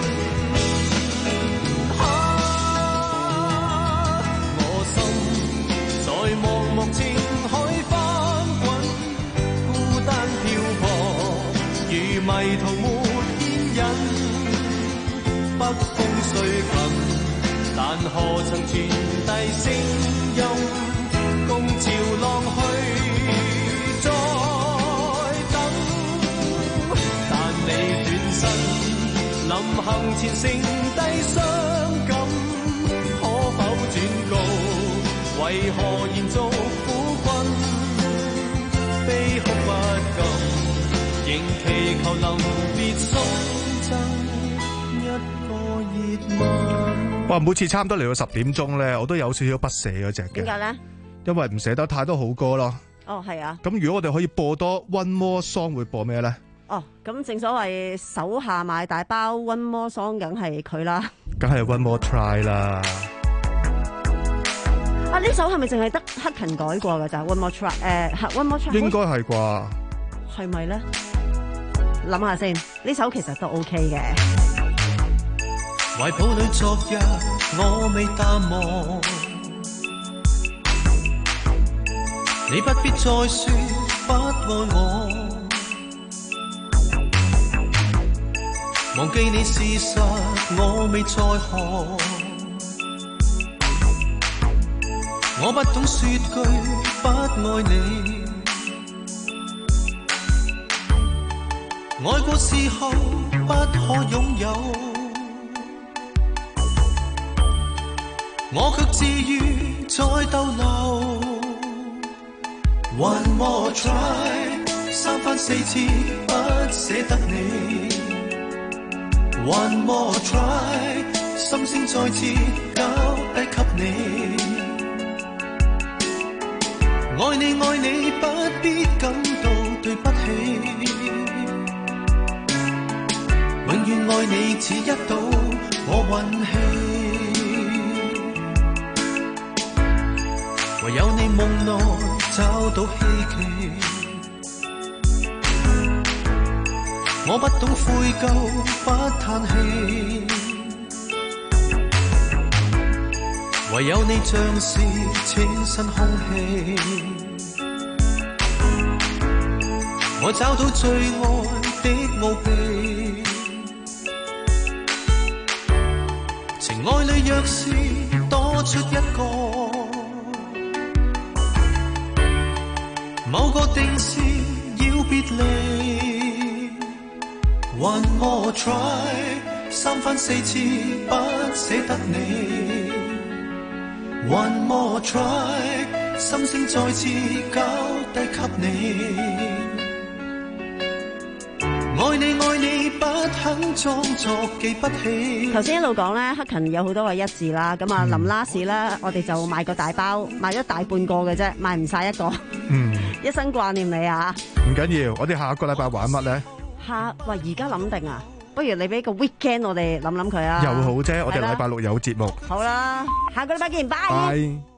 茫茫情海翻滾，孤單漂泊，如迷途沒牽引。北風雖近，但何曾傳遞聲音？共潮浪去，再等。但你轉身，臨行前剩低傷感，可否轉告？為何延續苦困？悲哭不禁，仍祈求臨別送贈一個熱吻。 哇！每次差唔多嚟到十點鐘咧，我都有少少不捨嗰隻嘅。 點解咧？ 因為唔捨得太多好歌咯。 哦，係啊。 咁如果我哋可以播多 One More Song， 會播咩咧？ 哦，咁正所謂手下買大包 One More Song， 梗係佢啦。 梗係 One More Try 啦。 啊！呢首係咪淨係得克勤改過㗎咋 ？One More Try， 誒、呃、，One More Try 應該係啩？ 係咪咧？諗下先，呢首其實都 OK 嘅。 懷抱裏昨日我未淡忘，你不必再說不愛我，忘記你事實我未在行。我不懂說句不愛你，愛過時候不可擁有，我卻自願再逗留。One more try， 三番四次不捨得你。One more try， 心聲再次交低給你。愛你愛你不必感到對不起，永遠愛你只一賭我運氣，唯有你夢內找到希冀，我不懂悔疚不嘆氣，唯有你像是清新空氣，我找到最愛的奧秘，情愛裏若是多出一個，某個定時要別離。One more try， 三番四次不捨得你。One more try， 心聲再次交低給你。愛你愛你不肯裝作記不起。 頭先一路講咧，克勤有好多個一字啦，咁啊臨 last 咧，我哋就買個大包，買咗大半個嘅啫，買唔晒一個。嗯，一生掛念你啊！ 唔緊要，我哋下個禮拜玩乜咧？ 下喂，而家諗定啊？不不如你俾個 weekend 我哋諗諗佢啊。 又好啫，我哋係啦禮拜六有節目。 好啦，下個禮拜見，拜。 拜。